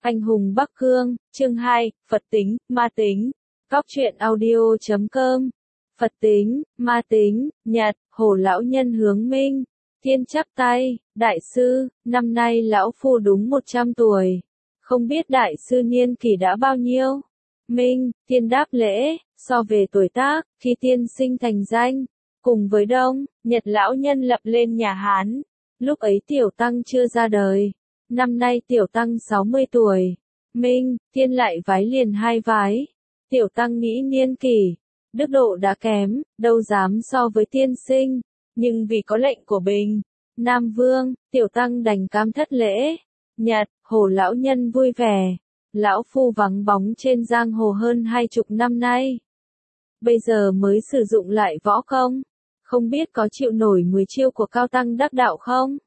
Anh hùng Bắc Cương, chương 2, Phật tính, ma tính. Góc truyện audio.com. Phật tính, ma tính, Nhật, Hồ lão nhân hướng Minh. Thiên chắp tay, đại sư, năm nay lão phu đúng 100 tuổi. Không biết đại sư niên kỷ đã bao nhiêu? Minh, Thiên đáp lễ, so về tuổi tác, khi tiên sinh thành danh. Cùng với Đông, Nhật lão nhân lập lên nhà Hán. Lúc ấy tiểu tăng chưa ra đời. Năm nay tiểu tăng 60 tuổi. Minh, Thiên lại vái liền 2 vái. Tiểu tăng nghĩ niên kỷ, đức độ đã kém, đâu dám so với tiên sinh. Nhưng vì có lệnh của Bình, Nam Vương, tiểu tăng đành cam thất lễ. Nhật, Hồ lão nhân vui vẻ. Lão phu vắng bóng trên giang hồ hơn 20 năm nay. Bây giờ mới sử dụng lại võ công. Không biết có chịu nổi 10 chiêu của cao tăng đắc đạo không?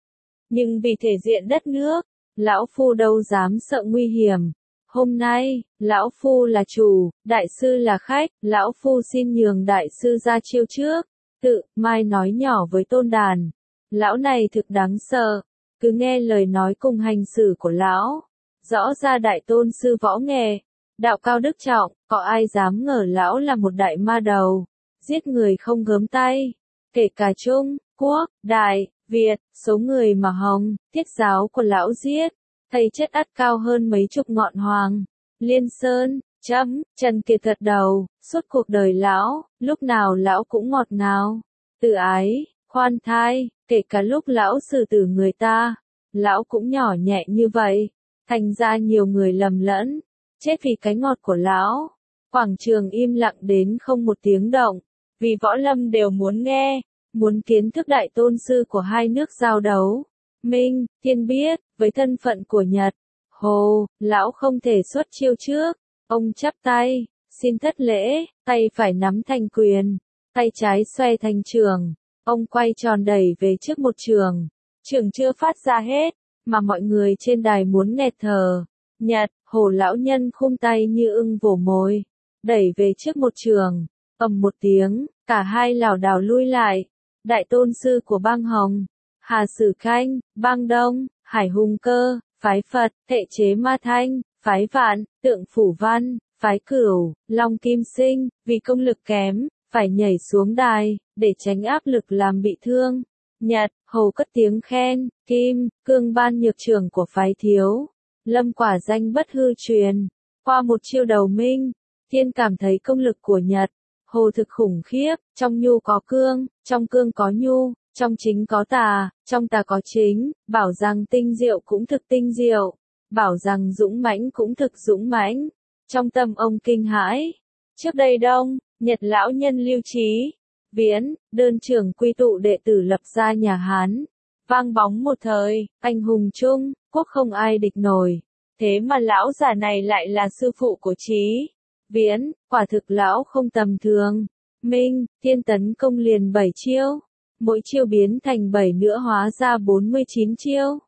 Nhưng vì thể diện đất nước, lão phu đâu dám sợ nguy hiểm. Hôm nay, lão phu là chủ, đại sư là khách, lão phu xin nhường đại sư ra chiêu trước. Tự, Mai nói nhỏ với Tôn Đàn. Lão này thực đáng sợ, cứ nghe lời nói cùng hành xử của lão. Rõ ra đại tôn sư võ nghệ, đạo cao đức trọng, có ai dám ngờ lão là một đại ma đầu. Giết người không gớm tay, kể cả Trung, Quốc, Đại, Việt, số người mà Hồng, Thiết giáo của lão giết, thầy chất ắt cao hơn mấy chục ngọn hoàng. Liên Sơn, Trần Kiệt gật đầu, suốt cuộc đời lão, lúc nào lão cũng ngọt ngào, từ ái, khoan thai, kể cả lúc lão xử tử người ta, lão cũng nhỏ nhẹ như vậy, thành ra nhiều người lầm lẫn, chết vì cái ngọt của lão. Quảng trường im lặng đến không một tiếng động, vì võ lâm đều muốn nghe, muốn kiến thức đại tôn sư của hai nước giao đấu. Minh, Thiên biết, với thân phận của Nhật, Hồ, lão không thể xuất chiêu trước. Ông chắp tay, xin thất lễ, tay phải nắm thành quyền, tay trái xoay thành trường. Ông quay tròn đẩy về trước một trường. Trường chưa phát ra hết, mà mọi người trên đài muốn nghẹt thở. Nhật, Hồ lão nhân khum tay như ưng vồ mồi, đẩy về trước một trường. Ầm một tiếng, cả hai lảo đảo lui lại. Đại tôn sư của bang Hồng, Hà Sử Khanh, bang Đông, Hải Hùng Cơ, phái Phật, Hệ Chế Ma Thanh, phái Vạn, Tượng Phủ Văn, phái Cửu, Long Kim Sinh, vì công lực kém, phải nhảy xuống đài, để tránh áp lực làm bị thương. Nhật, Hồ cất tiếng khen, Kim, Cương ban nhược trưởng của phái Thiếu, Lâm quả danh bất hư truyền. Qua một chiêu đầu Minh, Thiên cảm thấy công lực của Nhật, Hồ thực khủng khiếp, trong nhu có cương, trong cương có nhu, trong chính có tà, trong tà có chính, bảo rằng tinh diệu cũng thực tinh diệu, bảo rằng dũng mãnh cũng thực dũng mãnh. Trong tâm ông kinh hãi. Trước đây Đông, Nhật lão nhân Lưu Trí, Viễn, đơn trưởng quy tụ đệ tử lập ra nhà Hán. Vang bóng một thời, anh hùng Trung, Quốc không ai địch nổi. Thế mà lão già này lại là sư phụ của Trí, Viễn, quả thực lão không tầm thường. Minh, Thiên tấn công liền 7 chiêu. Mỗi chiêu biến thành 7 nữa hóa ra 49 chiêu.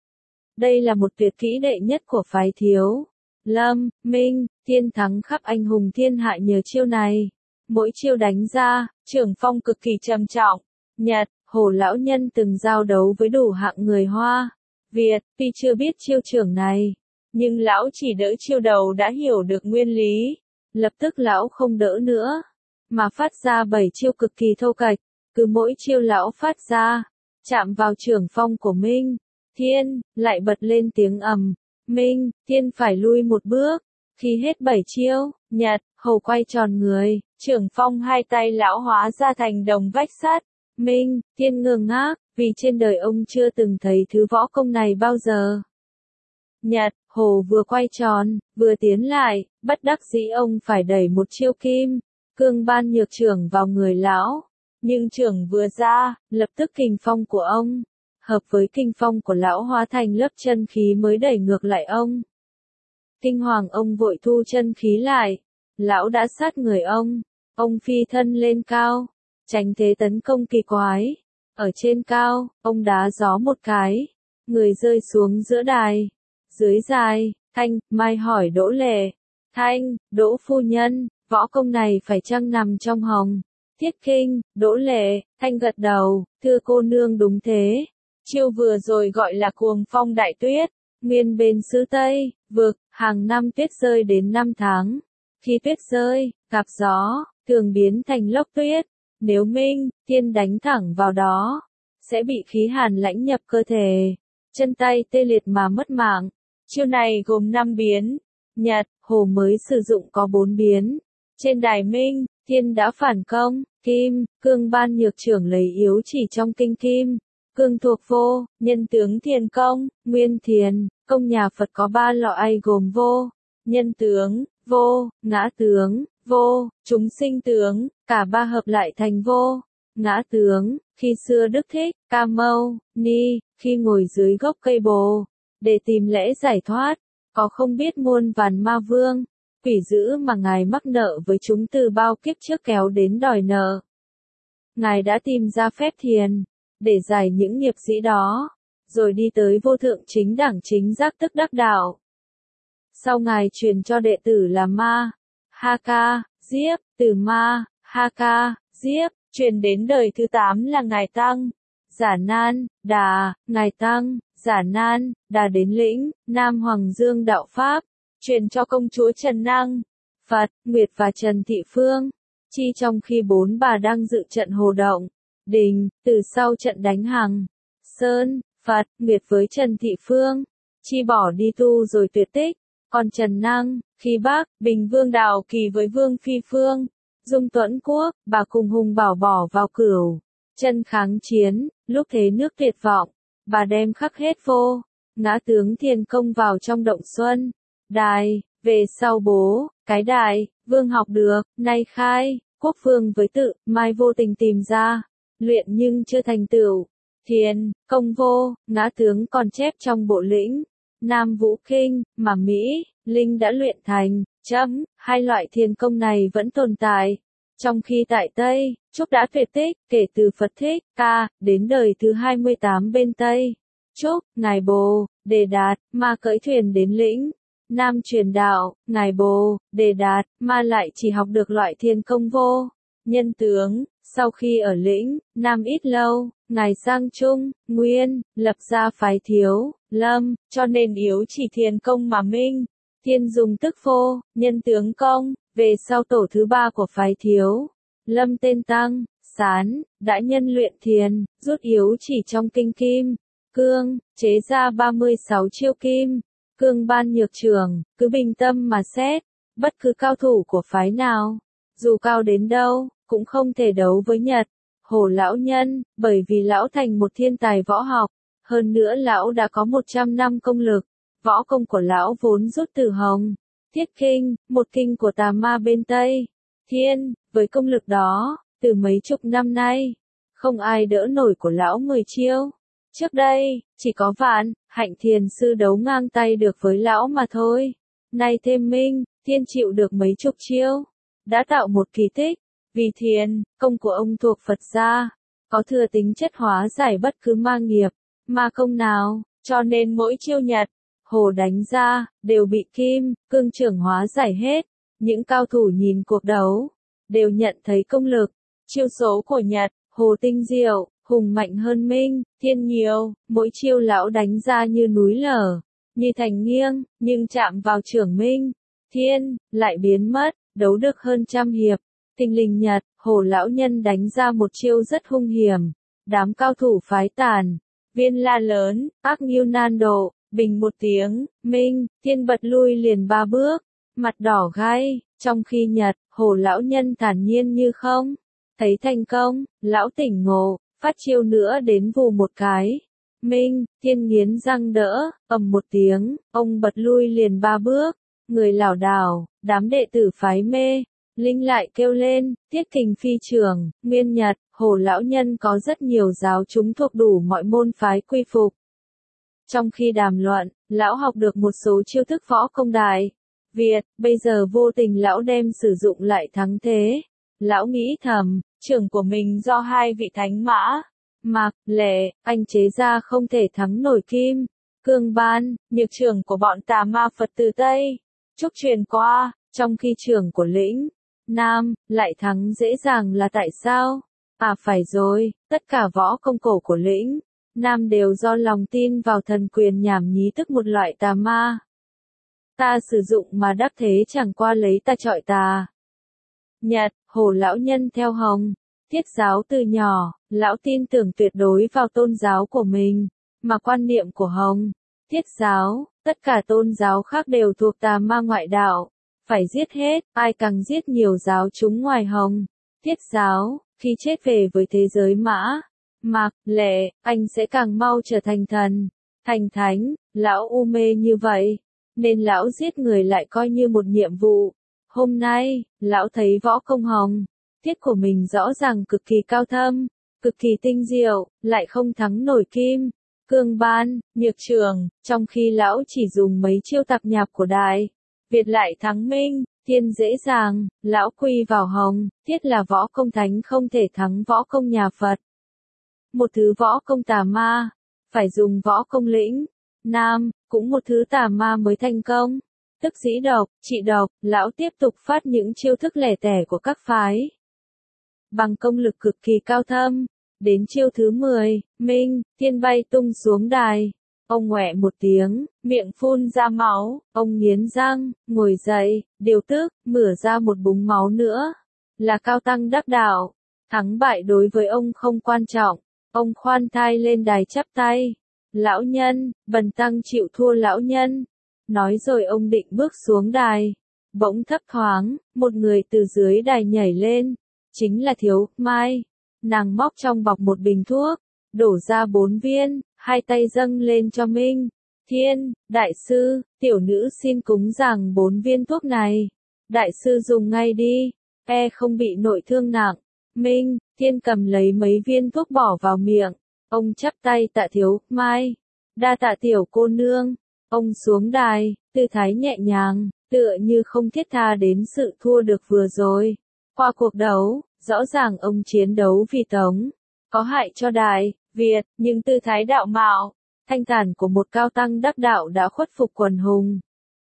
Đây là một tuyệt kỹ đệ nhất của phái Thiếu. Lâm, Minh, Thiên thắng khắp anh hùng thiên hạ nhờ chiêu này. Mỗi chiêu đánh ra, trưởng phong cực kỳ trầm trọng. Nhật, Hồ lão nhân từng giao đấu với đủ hạng người Hoa, Việt, tuy chưa biết chiêu trưởng này, nhưng lão chỉ đỡ chiêu đầu đã hiểu được nguyên lý. Lập tức lão không đỡ nữa, mà phát ra 7 chiêu cực kỳ thô kệch. Cứ mỗi chiêu lão phát ra, chạm vào trưởng phong của Minh, Thiên, lại bật lên tiếng ầm. Minh, Thiên phải lui một bước. Khi hết 7 chiêu, Nhật, Hồ quay tròn người, trưởng phong hai tay lão hóa ra thành đồng vách sắt. Minh, Thiên ngơ ngác, vì trên đời ông chưa từng thấy thứ võ công này bao giờ. Nhật, Hồ vừa quay tròn, vừa tiến lại, bất đắc dĩ ông phải đẩy một chiêu kim, cương ban nhược trưởng vào người lão. Nhưng trưởng vừa ra, lập tức kình phong của ông, hợp với kình phong của lão hóa thành lớp chân khí mới đẩy ngược lại ông. Kinh hoàng ông vội thu chân khí lại, lão đã sát người ông phi thân lên cao, tránh thế tấn công kỳ quái. Ở trên cao, ông đá gió một cái, người rơi xuống giữa đài. Dưới đài, Thanh, Mai hỏi Đỗ Lệ. Thanh, Đỗ phu nhân, võ công này phải chăng nằm trong Hồng Thiết Kinh? Đỗ Lệ, Thanh gật đầu, thưa cô nương đúng thế. Chiêu vừa rồi gọi là cuồng phong đại tuyết, nguyên bên xứ Tây, vực, hàng năm tuyết rơi đến 5 tháng. Khi tuyết rơi, gặp gió, thường biến thành lốc tuyết. Nếu Minh, Thiên đánh thẳng vào đó, sẽ bị khí hàn lãnh nhập cơ thể, chân tay tê liệt mà mất mạng. Chiêu này gồm 5 biến. Nhật, Hồ mới sử dụng có 4 biến. Trên đài Minh, Thiên đã phản công. Kim, Cương ban nhược trưởng lấy yếu chỉ trong kinh Kim. Cương thuộc vô, nhân tướng thiền công, nguyên thiền. Công nhà Phật có 3 loại gồm vô, nhân tướng, vô, ngã tướng, vô, chúng sinh tướng, cả ba hợp lại thành vô. Ngã tướng, khi xưa Đức Thích, Ca Mâu, Ni, khi ngồi dưới gốc cây bồ, để tìm lẽ giải thoát, có không biết muôn vàn ma vương, quỷ dữ mà Ngài mắc nợ với chúng từ bao kiếp trước kéo đến đòi nợ. Ngài đã tìm ra phép thiền, để giải những nghiệp dĩ đó, rồi đi tới vô thượng chính đẳng chính giác tức đắc đạo. Sau Ngài truyền cho đệ tử là Ma, Ha Ca, Diếp, từ Ma, Ha Ca, Diếp, truyền đến đời thứ 8 là Ngài Tăng, Giả Nan, Đà, Ngài Tăng, Giả Nan, Đà đến lĩnh, Nam Hoàng Dương Đạo Pháp, truyền cho công chúa Trần Năng, Phật, Nguyệt và Trần Thị Phương, chi trong khi 4 bà đang dự trận Hồ Động, Đình, từ sau trận đánh Hằng, Sơn, Phật, Nguyệt với Trần Thị Phương, chi bỏ đi tu rồi tuyệt tích, còn Trần Năng, khi Bắc, Bình Vương Đạo Kỳ với Vương Phi Phương, Dung Tuẫn Quốc, bà cùng Hùng Bảo bỏ vào Cửu chân kháng chiến, lúc thế nước tuyệt vọng, bà đem khắc hết vô, ngã tướng thiền công vào trong Động Xuân, đài, về sau bố, cái đài, vương học được, nay khai, quốc vương với tự, mai vô tình tìm ra, luyện nhưng chưa thành tựu, thiền, công vô, ngã tướng còn chép trong bộ lĩnh, Nam Vũ Kinh, mà Mỹ, Linh đã luyện thành, hai loại thiền công này vẫn tồn tại. Trong khi tại Tây, Trúc đã tuyệt tích, kể từ Phật Thích Ca, đến đời thứ 28 bên Tây. Trúc, Ngài Bồ, Đề Đạt, Ma cưỡi thuyền đến lĩnh. Nam truyền đạo, Ngài Bồ, Đề Đạt, Ma lại chỉ học được loại thiền công vô, nhân tướng. Sau khi ở lĩnh, Nam ít lâu, Ngài sang Trung, Nguyên, lập ra phái Thiếu, Lâm, cho nên yếu chỉ thiền công mà Minh. Thiên dùng tức vô, nhân tướng công, về sau tổ thứ 3 của phái Thiếu, Lâm tên Tăng, Sán, đã nhân luyện thiền, rút yếu chỉ trong kinh Kim, Cương, chế ra 36 chiêu Kim, Cương ban nhược trưởng, cứ bình tâm mà xét, bất cứ cao thủ của phái nào, dù cao đến đâu, cũng không thể đấu với Nhật, Hồ lão nhân, bởi vì lão thành một thiên tài võ học, hơn nữa lão đã có 100 năm công lực. Võ công của lão vốn rút từ Hồng, Thiết Kinh, một kinh của tà ma bên Tây, Thiên, với công lực đó, từ mấy chục năm nay, không ai đỡ nổi của lão 10 chiêu. Trước đây, chỉ có Vạn, Hạnh thiền sư đấu ngang tay được với lão mà thôi. Nay thêm Minh, Thiên chịu được mấy chục chiêu, đã tạo một kỳ tích, vì thiền, công của ông thuộc Phật gia, có thừa tính chất hóa giải bất cứ ma nghiệp, ma công nào, cho nên mỗi chiêu Nhật, Hồ đánh ra, đều bị Kim, Cương trưởng hóa giải hết. Những cao thủ nhìn cuộc đấu, đều nhận thấy công lực, chiêu số của Nhật, Hồ tinh diệu, hùng mạnh hơn Minh, Thiên nhiều, mỗi chiêu lão đánh ra như núi lở, như thành nghiêng, nhưng chạm vào trưởng Minh, Thiên, lại biến mất, đấu được hơn trăm hiệp. Tình linh Nhật, Hồ lão nhân đánh ra một chiêu rất hung hiểm, đám cao thủ phái Tản, Viên la lớn, ác nghiêu nan độ. Bình một tiếng, Minh, Thiên bật lui liền 3 bước, mặt đỏ gai, trong khi Nhật, Hồ lão nhân thản nhiên như không. Thấy thành công, lão tỉnh ngộ, phát chiêu nữa đến vù một cái. Minh, Thiên nghiến răng đỡ, ầm một tiếng, ông bật lui liền 3 bước, người lảo đảo, đám đệ tử phái Mê, Linh lại kêu lên, Tiết Kình phi trưởng, Nguyên Nhật, Hồ lão nhân có rất nhiều giáo chúng thuộc đủ mọi môn phái quy phục. Trong khi đàm luận, lão học được một số chiêu thức võ công Đại Việt, bây giờ vô tình lão đem sử dụng lại thắng thế. Lão nghĩ thầm, trưởng của mình do 2 vị thánh mã, Mạc, Lệ, anh chế ra không thể thắng nổi Kim, Cương ban, nhược trưởng của bọn tà ma Phật từ Tây, Trúc truyền qua, trong khi trưởng của lĩnh, Nam, lại thắng dễ dàng là tại sao? À phải rồi, tất cả võ công cổ của lĩnh Nam đều do lòng tin vào thần quyền nhảm nhí tức một loại tà ma. ta sử dụng mà đắc thế chẳng qua lấy ta chọi ta. Nhật, Hồ lão nhân theo Hồng. Tiết giáo từ nhỏ, lão tin tưởng tuyệt đối vào tôn giáo của mình, mà quan niệm của Hồng, Tiết giáo, tất cả tôn giáo khác đều thuộc tà ma ngoại đạo, phải giết hết, ai càng giết nhiều giáo chúng ngoài Hồng, Tiết giáo, khi chết về với thế giới Mã, Mạc, Lệ, anh sẽ càng mau trở thành thần, thành thánh, lão u mê như vậy, nên lão giết người lại coi như một nhiệm vụ. Hôm nay, lão thấy võ công Hồng, Tiết của mình rõ ràng cực kỳ cao thâm, cực kỳ tinh diệu, lại không thắng nổi Kim, Cương Ban, Nhược Trường, trong khi lão chỉ dùng mấy chiêu tạp nhạp của Đại Việt lại thắng Minh, Thiên dễ dàng, lão quy vào Hồng, Tiết là võ công thánh không thể thắng võ công nhà Phật. Một thứ võ công tà ma, phải dùng võ công lĩnh, Nam, cũng một thứ tà ma mới thành công. Tức dĩ độc, trị độc, lão tiếp tục phát những chiêu thức lẻ tẻ của các phái. Bằng công lực cực kỳ cao thâm, đến chiêu thứ 10, Minh, Thiên bay tung xuống đài. Ông ngoẹ một tiếng, miệng phun ra máu, ông nghiến răng, ngồi dậy, điều tức, mửa ra một búng máu nữa. Là cao tăng đắc đạo, thắng bại đối với ông không quan trọng, ông khoan thai lên đài chắp tay. Lão nhân, bần tăng chịu thua lão nhân. Nói rồi ông định bước xuống đài. Bỗng thấp thoáng, một người từ dưới đài nhảy lên. Chính là Thiếu Mai. Nàng móc trong bọc một bình thuốc, đổ ra 4 viên, hai tay dâng lên cho Minh. Thiên, đại sư, tiểu nữ xin cúng dường 4 viên thuốc này. Đại sư dùng ngay đi, không bị nội thương nặng. Minh, Thiên cầm lấy mấy viên thuốc bỏ vào miệng. Ông chắp tay tạ Thiếu Mai. Đa tạ tiểu cô nương. Ông xuống đài, tư thái nhẹ nhàng, tựa như không thiết tha đến sự thua được vừa rồi. Qua cuộc đấu, rõ ràng ông chiến đấu vì Tống, có hại cho Đại Việt, nhưng tư thái đạo mạo, thanh thản của một cao tăng đắc đạo đã khuất phục quần hùng.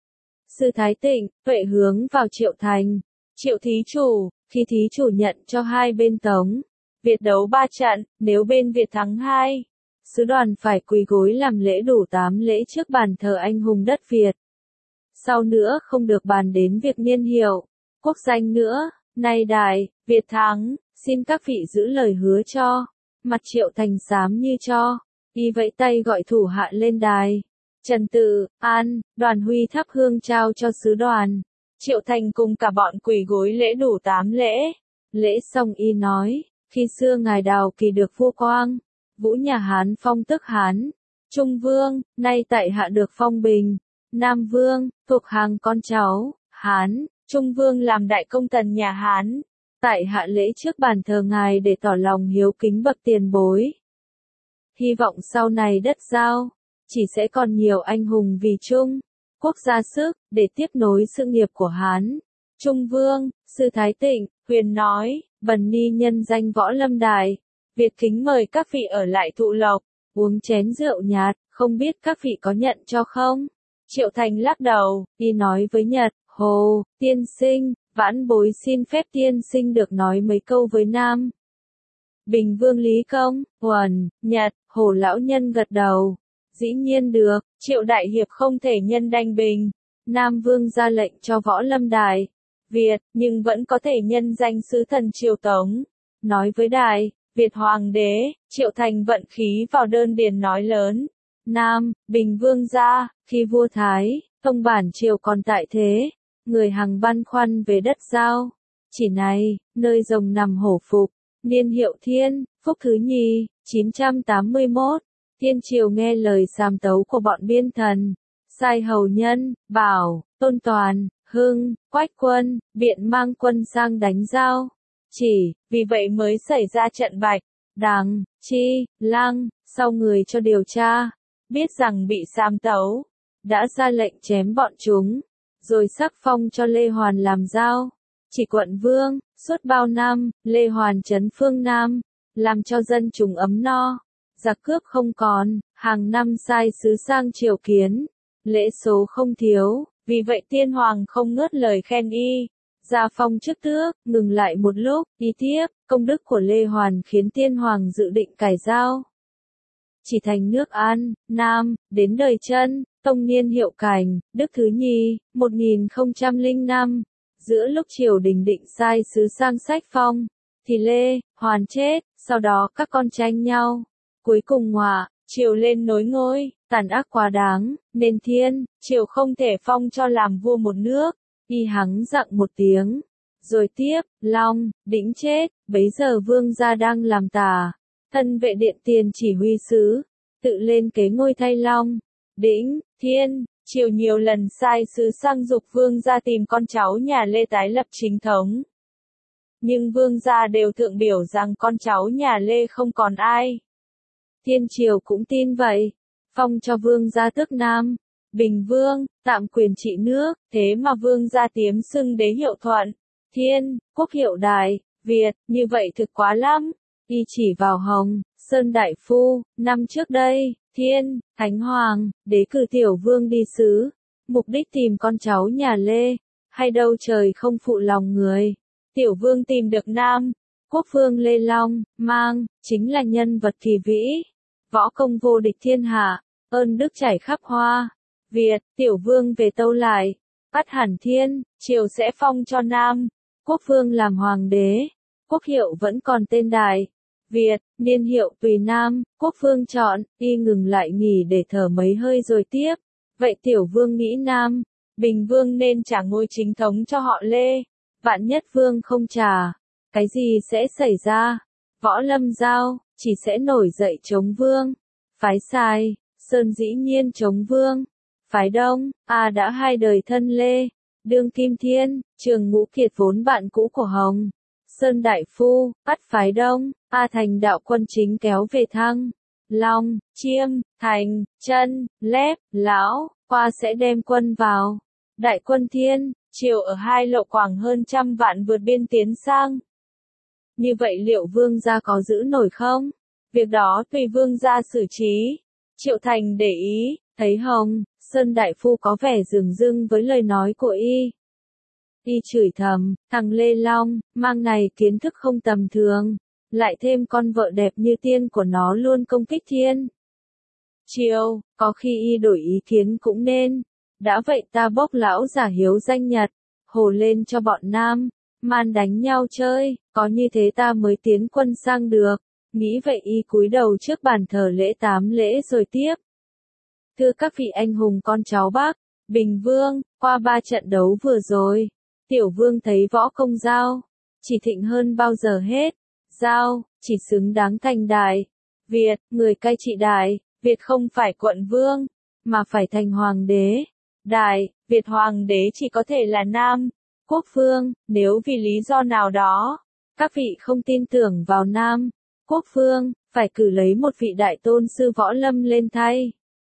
Sư Thái Tịnh, Tuệ hướng vào Triệu Thành. Triệu thí chủ, khi thí chủ nhận cho hai bên Tống, Việt đấu 3 trận, nếu bên Việt thắng 2, sứ đoàn phải quỳ gối làm lễ đủ 8 lễ trước bàn thờ anh hùng đất Việt. Sau nữa không được bàn đến việc niên hiệu, quốc danh nữa. Nay Đại Việt thắng, xin các vị giữ lời hứa cho. Mặt Triệu Thành xám như cho, y vẫy tay gọi thủ hạ lên đài. Trần Tự, An, Đoàn Huy thắp hương trao cho sứ đoàn. Triệu Thành cùng cả bọn quỳ gối lễ đủ 8 lễ. Lễ xong y nói, khi xưa ngài Đào Kỳ được vua Quang, Vũ nhà Hán phong tức Hán, Trung Vương, nay tại hạ được phong Bình, Nam Vương, thuộc hàng con cháu, Hán, Trung Vương làm đại công thần nhà Hán. Tại hạ lễ trước bàn thờ ngài để tỏ lòng hiếu kính bậc tiền bối. Hy vọng sau này đất Giao, chỉ sẽ còn nhiều anh hùng vì Trung quốc ra sức, để tiếp nối sự nghiệp của Hán. Trung Vương, Sư Thái Tịnh, huyền nói, bần ni nhân danh Võ Lâm Đài, Việt kính mời các vị ở lại thụ lộc, uống chén rượu nhạt, không biết các vị có nhận cho không? Triệu Thành lắc đầu, y nói với Nhật, Hồ, tiên sinh, vãn bối xin phép tiên sinh được nói mấy câu với Nam Bình Vương Lý Công, Huẩn, Nhật, Hồ lão nhân gật đầu. Dĩ nhiên được, Triệu đại hiệp không thể nhân đanh Bình. Nam Vương ra lệnh cho Võ Lâm Đài Việt, nhưng vẫn có thể nhân danh sứ thần Triều Tống. Nói với Đại Việt Hoàng đế, Triệu Thành vận khí vào đơn điền nói lớn. Nam Bình Vương ra, khi vua Thái, thông bản triều còn tại thế, người hằng băn khoăn về đất Giao. Chỉ này, nơi rồng nằm hổ phục, niên hiệu Thiên, phúc thứ nhì, 981. Thiên triều nghe lời sàm tấu của bọn biên thần, sai hầu nhân, Bảo, Tôn Toàn, Hưng, Quách Quân, Biện mang quân sang đánh Giao. Chỉ, vì vậy mới xảy ra trận Bạch, Đằng, Chi, Lăng, sau người cho điều tra, biết rằng bị sàm tấu, đã ra lệnh chém bọn chúng, rồi sắc phong cho Lê Hoàn làm Giao. Chỉ quận vương, suốt bao năm, Lê Hoàn trấn phương Nam, làm cho dân chúng ấm no, giặc cướp không còn, hàng năm sai sứ sang triều kiến, lễ số không thiếu, vì vậy tiên hoàng không ngớt lời khen y. Gia phong chức tước, ngừng lại một lúc, đi tiếp, công đức của Lê Hoàn khiến tiên hoàng dự định cải Giao. Chỉ thành nước An, Nam, đến đời Chân, Tông niên Hiệu Cảnh, Đức Thứ Nhi, 1005. Giữa lúc triều đình định sai sứ sang sách phong, thì Lê, Hoàn chết, sau đó các con tranh nhau. Cuối cùng Ngọa, triều lên nối ngôi, tàn ác quá đáng, nên Thiên, triều không thể phong cho làm vua một nước. Y hắng giọng một tiếng. Rồi tiếp, Long, Đĩnh chết, bấy giờ vương gia đang làm tà. Thân vệ điện tiền chỉ huy sứ, tự lên kế ngôi thay Long, Đĩnh, Thiên, triều nhiều lần sai sứ sang giục vương gia tìm con cháu nhà Lê tái lập chính thống. Nhưng vương gia đều thượng biểu rằng con cháu nhà Lê không còn ai. Thiên triều cũng tin vậy, phong cho vương gia tước Nam, Bình Vương, tạm quyền trị nước, thế mà vương gia tiếm xưng đế hiệu Thuận, Thiên, quốc hiệu Đại, Việt, như vậy thực quá lắm. Y chỉ vào Hồng, Sơn Đại Phu, năm trước đây, Thiên, Thánh Hoàng, đế cử tiểu vương đi sứ, mục đích tìm con cháu nhà Lê, hay đâu trời không phụ lòng người. Tiểu vương tìm được Nam, quốc vương Lê Long, Mang, chính là nhân vật kỳ vĩ, võ công vô địch thiên hạ, ơn đức chảy khắp Hoa, Việt, tiểu vương về tâu lại, bắt hẳn Thiên, triều sẽ phong cho Nam, quốc vương làm hoàng đế, quốc hiệu vẫn còn tên Đại, Việt, niên hiệu tùy Nam, quốc vương chọn, Y ngừng lại nghỉ để thở mấy hơi rồi tiếp. Vậy tiểu vương nghĩ Nam, Bình Vương nên trả ngôi chính thống cho họ Lê. Vạn nhất vương không trả, cái gì sẽ xảy ra? Võ Lâm Giao, chỉ sẽ nổi dậy chống vương. Phái Sai, Sơn dĩ nhiên chống vương. Phái Đông, đã hai đời thân Lê. Đương Kim Thiên, Trường Ngũ Kiệt vốn bạn cũ của Hồng. Sơn Đại Phu, bắt phái Đông, thành đạo quân chính kéo về Thăng, Long, Chiêm, Thành, Chân, Lép, Lão, qua sẽ đem quân vào. Đại quân Thiên, triều ở hai lộ Quảng hơn 100 vạn vượt biên tiến sang. Như vậy liệu vương gia có giữ nổi không? Việc đó tùy vương gia xử trí. Triệu Thành để ý, thấy Hồng, Sơn Đại Phu có vẻ dửng dưng với lời nói của y. Y chửi thầm, thằng Lê Long, Mang này kiến thức không tầm thường, lại thêm con vợ đẹp như tiên của nó luôn công kích Thiên. Triều, có khi y đổi ý kiến cũng nên. Đã vậy ta bốc lão giả hiếu danh Nhật, hồ lên cho bọn Nam, Man đánh nhau chơi, có như thế ta mới tiến quân sang được. Nghĩ vậy y cúi đầu trước bàn thờ lễ 8 lễ rồi tiếp. Thưa các vị anh hùng con cháu Bắc, Bình Vương, qua 3 trận đấu vừa rồi, tiểu vương thấy võ công Giao, chỉ thịnh hơn bao giờ hết. Giao, chỉ xứng đáng thành Đại Việt, người cai trị Đại Việt không phải quận vương, mà phải thành hoàng đế. Đại Việt hoàng đế chỉ có thể là Nam quốc vương, nếu vì lý do nào đó, các vị không tin tưởng vào Nam quốc vương, phải cử lấy một vị đại tôn sư võ lâm lên thay.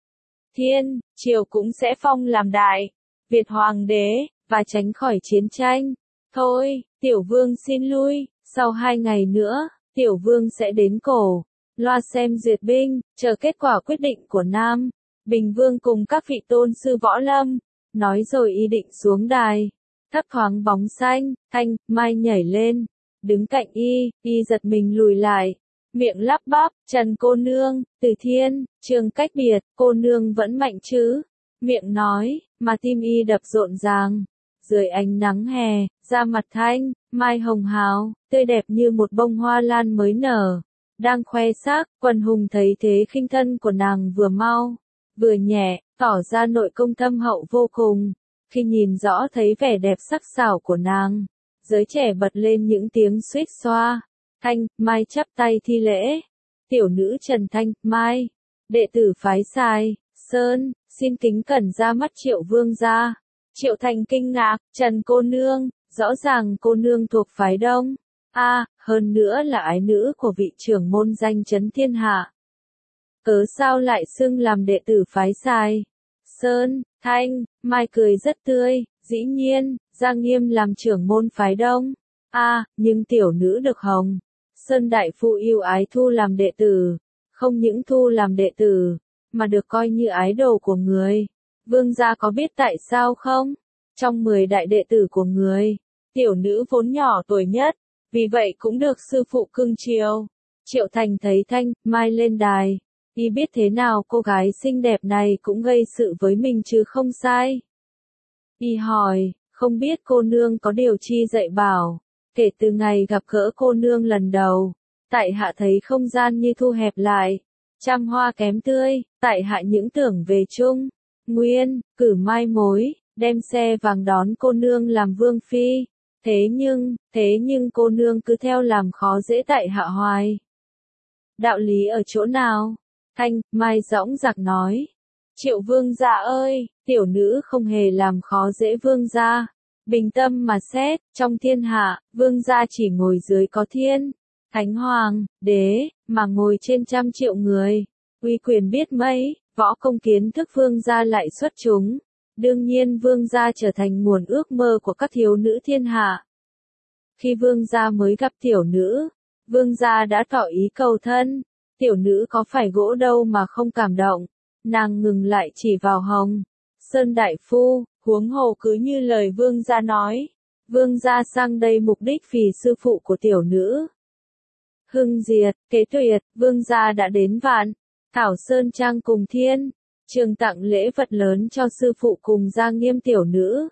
Thiên, triều cũng sẽ phong làm Đại Việt hoàng đế, và tránh khỏi chiến tranh. Thôi, tiểu vương xin lui, sau 2 ngày nữa, tiểu vương sẽ đến Cổ Loa xem duyệt binh, chờ kết quả quyết định của Nam Bình Vương cùng các vị tôn sư võ lâm. Nói rồi y định xuống đài. Thấp thoáng bóng xanh, Thanh, Mai nhảy lên. Đứng cạnh y giật mình lùi lại. Miệng lắp bắp, Trần cô nương, Từ Thiên, Trường cách biệt, cô nương vẫn mạnh chứ. Miệng nói, mà tim y đập rộn ràng. Dưới ánh nắng hè, da mặt Thanh, Mai hồng hào, tươi đẹp như một bông hoa lan mới nở. Đang khoe sắc, quần hùng thấy thế khinh thân của nàng vừa mau, vừa nhẹ, tỏ ra nội công thâm hậu vô cùng. Khi nhìn rõ thấy vẻ đẹp sắc sảo của nàng, giới trẻ bật lên những tiếng suýt xoa. Thanh, Mai chắp tay thi lễ. Tiểu nữ Trần Thanh, Mai, đệ tử phái Sai, Sơn, xin kính cẩn ra mắt Triệu vương gia. Triệu Thành kinh ngạc, Trần cô nương, rõ ràng cô nương thuộc phái Đông. Hơn nữa là ái nữ của vị trưởng môn danh chấn thiên hạ. Cớ sao lại xưng làm đệ tử phái Sai? Sơn, Thanh, Mai cười rất tươi, dĩ nhiên, Gia Nghiêm làm trưởng môn phái Đông. Nhưng tiểu nữ được Hồng Sơn Đại Phu yêu ái thu làm đệ tử. Không những thu làm đệ tử, mà được coi như ái đồ của người. Vương gia có biết tại sao không? Trong 10 đại đệ tử của người, tiểu nữ vốn nhỏ tuổi nhất, vì vậy cũng được sư phụ cưng chiều. Triệu Thành thấy Thanh, Mai lên đài, Y biết thế nào cô gái xinh đẹp này cũng gây sự với mình chứ không sai. Y hỏi, không biết cô nương có điều chi dạy bảo, kể từ ngày gặp gỡ cô nương lần đầu, tại hạ thấy không gian như thu hẹp lại, trăm hoa kém tươi, tại hạ những tưởng về chung, nguyên, cử mai mối, đem xe vàng đón cô nương làm vương phi, thế nhưng cô nương cứ theo làm khó dễ tại hạ hoài. Đạo lý ở chỗ nào? Thanh, Mai dõng dạc nói. Triệu vương gia ơi, tiểu nữ không hề làm khó dễ vương gia. Bình tâm mà xét, trong thiên hạ, vương gia chỉ ngồi dưới có thiên, thánh hoàng, đế, mà ngồi trên trăm triệu người. Uy quyền biết mấy, võ công kiến thức vương gia lại xuất chúng. Đương nhiên vương gia trở thành nguồn ước mơ của các thiếu nữ thiên hạ. Khi vương gia mới gặp tiểu nữ, vương gia đã tỏ ý cầu thân. Tiểu nữ có phải gỗ đâu mà không cảm động. Nàng ngừng lại chỉ vào Hồng Sơn đại phu, huống hồ cứ như lời vương gia nói. Vương gia sang đây mục đích vì sư phụ của tiểu nữ. Hưng Diệt, Kế Tuyệt, vương gia đã đến Vạn Thảo Sơn Trang cùng Thiên Trường tặng lễ vật lớn cho sư phụ cùng gia nghiêm tiểu nữ.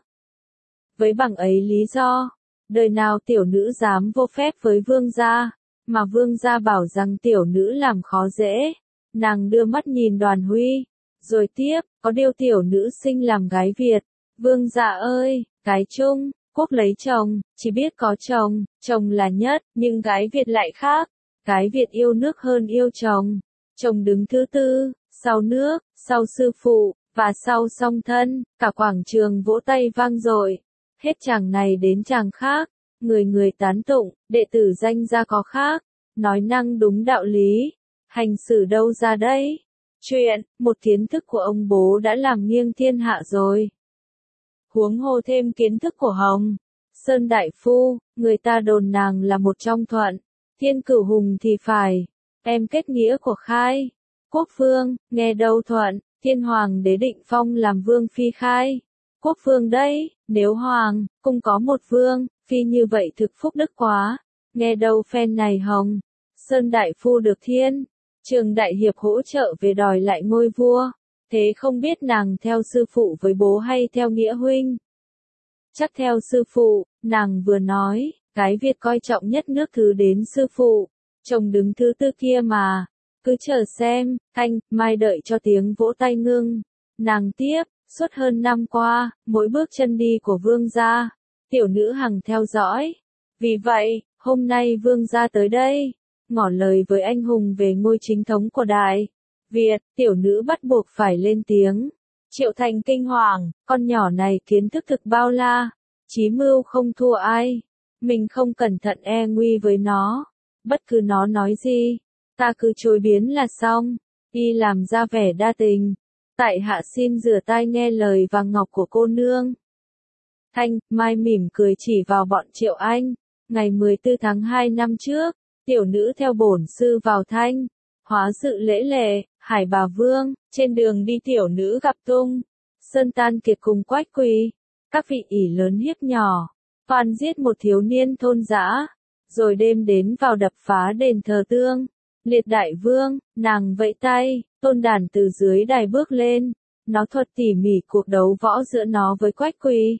Với bằng ấy lý do, đời nào tiểu nữ dám vô phép với vương gia, mà vương gia bảo rằng tiểu nữ làm khó dễ. Nàng đưa mắt nhìn Đoàn Huy, rồi tiếp, có điều tiểu nữ sinh làm gái Việt. Vương gia ơi, gái Trung Quốc lấy chồng, chỉ biết có chồng, chồng là nhất, nhưng gái Việt lại khác. Gái Việt yêu nước hơn yêu chồng. Chồng đứng thứ tư, sau nước, sau sư phụ, và sau song thân, cả quảng trường vỗ tay vang dội. Hết chàng này đến chàng khác, người người tán tụng, đệ tử danh gia có khác, nói năng đúng đạo lý, hành xử đâu ra đấy. Chuyện, một kiến thức của ông bố đã làm nghiêng thiên hạ rồi. Huống hồ thêm kiến thức của Hồng Sơn đại phu, người ta đồn nàng là một trong Thuận Thiên Cửu Hùng thì phải, em kết nghĩa của Khai Quốc vương, nghe đâu Thuận Thiên Hoàng đế định phong làm vương phi Khai Quốc vương đấy, nếu hoàng cung có một vương phi như vậy thực phúc đức quá. Nghe đâu phen này Hồng Sơn đại phu được Thiên Trường đại hiệp hỗ trợ về đòi lại ngôi vua. Thế không biết nàng theo sư phụ với bố hay theo nghĩa huynh? Chắc theo sư phụ, nàng vừa nói, gái Việt coi trọng nhất nước thứ đến sư phụ, chồng đứng thứ tư kia mà. Cứ chờ xem, Thanh, Mai đợi cho tiếng vỗ tay ngưng. Nàng tiếp, suốt hơn năm qua, mỗi bước chân đi của vương gia, tiểu nữ hằng theo dõi. Vì vậy, hôm nay vương gia tới đây, ngỏ lời với anh hùng về ngôi chính thống của Đại Việt, tiểu nữ bắt buộc phải lên tiếng. Triệu Thành kinh hoàng, con nhỏ này kiến thức thực bao la, chí mưu không thua ai. Mình không cẩn thận e nguy với nó. Bất cứ nó nói gì, ta cứ chối biến là xong. Y làm ra vẻ đa tình. Tại hạ xin rửa tai nghe lời vàng ngọc của cô nương. Thanh, Mai mỉm cười chỉ vào bọn Triệu Anh. Ngày 14 tháng 2 năm trước, tiểu nữ theo bổn sư vào Thanh Hóa sự lễ lệ, Hải Bà Vương, trên đường đi tiểu nữ gặp Tung Sơn Tan Kiệt cùng Quách Quỳ. Các vị ỷ lớn hiếp nhỏ, phàn giết một thiếu niên thôn dã, rồi đêm đến vào đập phá đền thờ Tương Liệt đại vương. Nàng vẫy tay, Tôn Đản từ dưới đài bước lên, nó thuật tỉ mỉ cuộc đấu võ giữa nó với Quách Quỳ.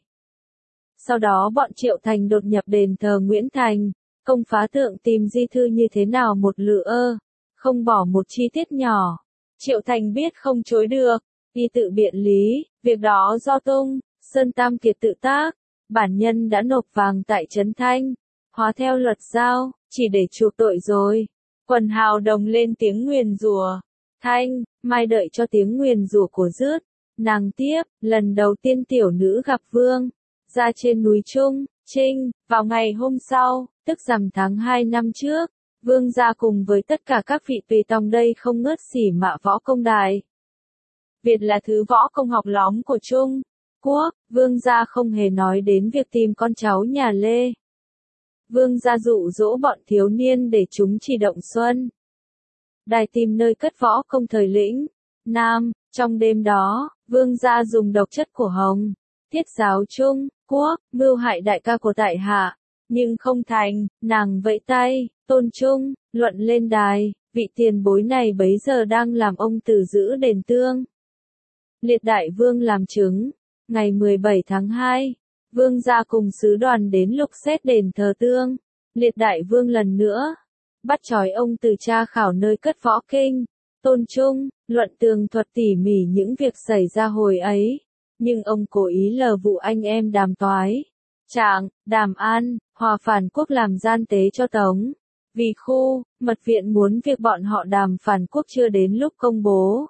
Sau đó bọn Triệu Thành đột nhập đền thờ Nguyễn Thành, công phá tượng tìm di thư như thế nào một lựa, không bỏ một chi tiết nhỏ. Triệu Thành biết không chối được, y tự biện lý, việc đó do Tung Sơn Tam Kiệt tự tác, bản nhân đã nộp vàng tại Trấn Thanh, hóa theo luật giao, chỉ để chuộc tội rồi. Quần hào đồng lên tiếng nguyền rủa. Thanh, Mai đợi cho tiếng nguyền rủa của dứt, nàng tiếp, lần đầu tiên tiểu nữ gặp vương ra trên núi Trung Trinh, vào ngày hôm sau, tức rằm tháng 2 năm trước, vương gia cùng với tất cả các vị tùy tòng đây không ngớt xỉ mạ võ công Đại Việt là thứ võ công học lóm của Trung Quốc. Vương gia không hề nói đến việc tìm con cháu nhà Lê. Vương gia dụ dỗ bọn thiếu niên để chúng chỉ động xuân đài tìm nơi cất võ công thời lĩnh Nam. Trong đêm đó, vương gia dùng độc chất của Hồng Thiết giáo Trung Quốc, mưu hại đại ca của tại hạ. Nhưng không thành, nàng vẫy tay, Tôn Trung, Luận lên đài, vị tiền bối này bấy giờ đang làm ông tử giữ đền Tương. Liệt đại vương làm chứng, ngày 17 tháng 2, vương gia cùng sứ đoàn đến lục xét đền thờ Tương. Liệt đại vương lần nữa, bắt trói ông từ tra khảo nơi cất võ kinh. Tôn Trung, Luận tường thuật tỉ mỉ những việc xảy ra hồi ấy, nhưng ông cố ý lờ vụ anh em Đàm Toái, Trạng, Đàm An, Hòa phản quốc làm gian tế cho Tống. Vì khu, mật viện muốn việc bọn họ Đàm phản quốc chưa đến lúc công bố.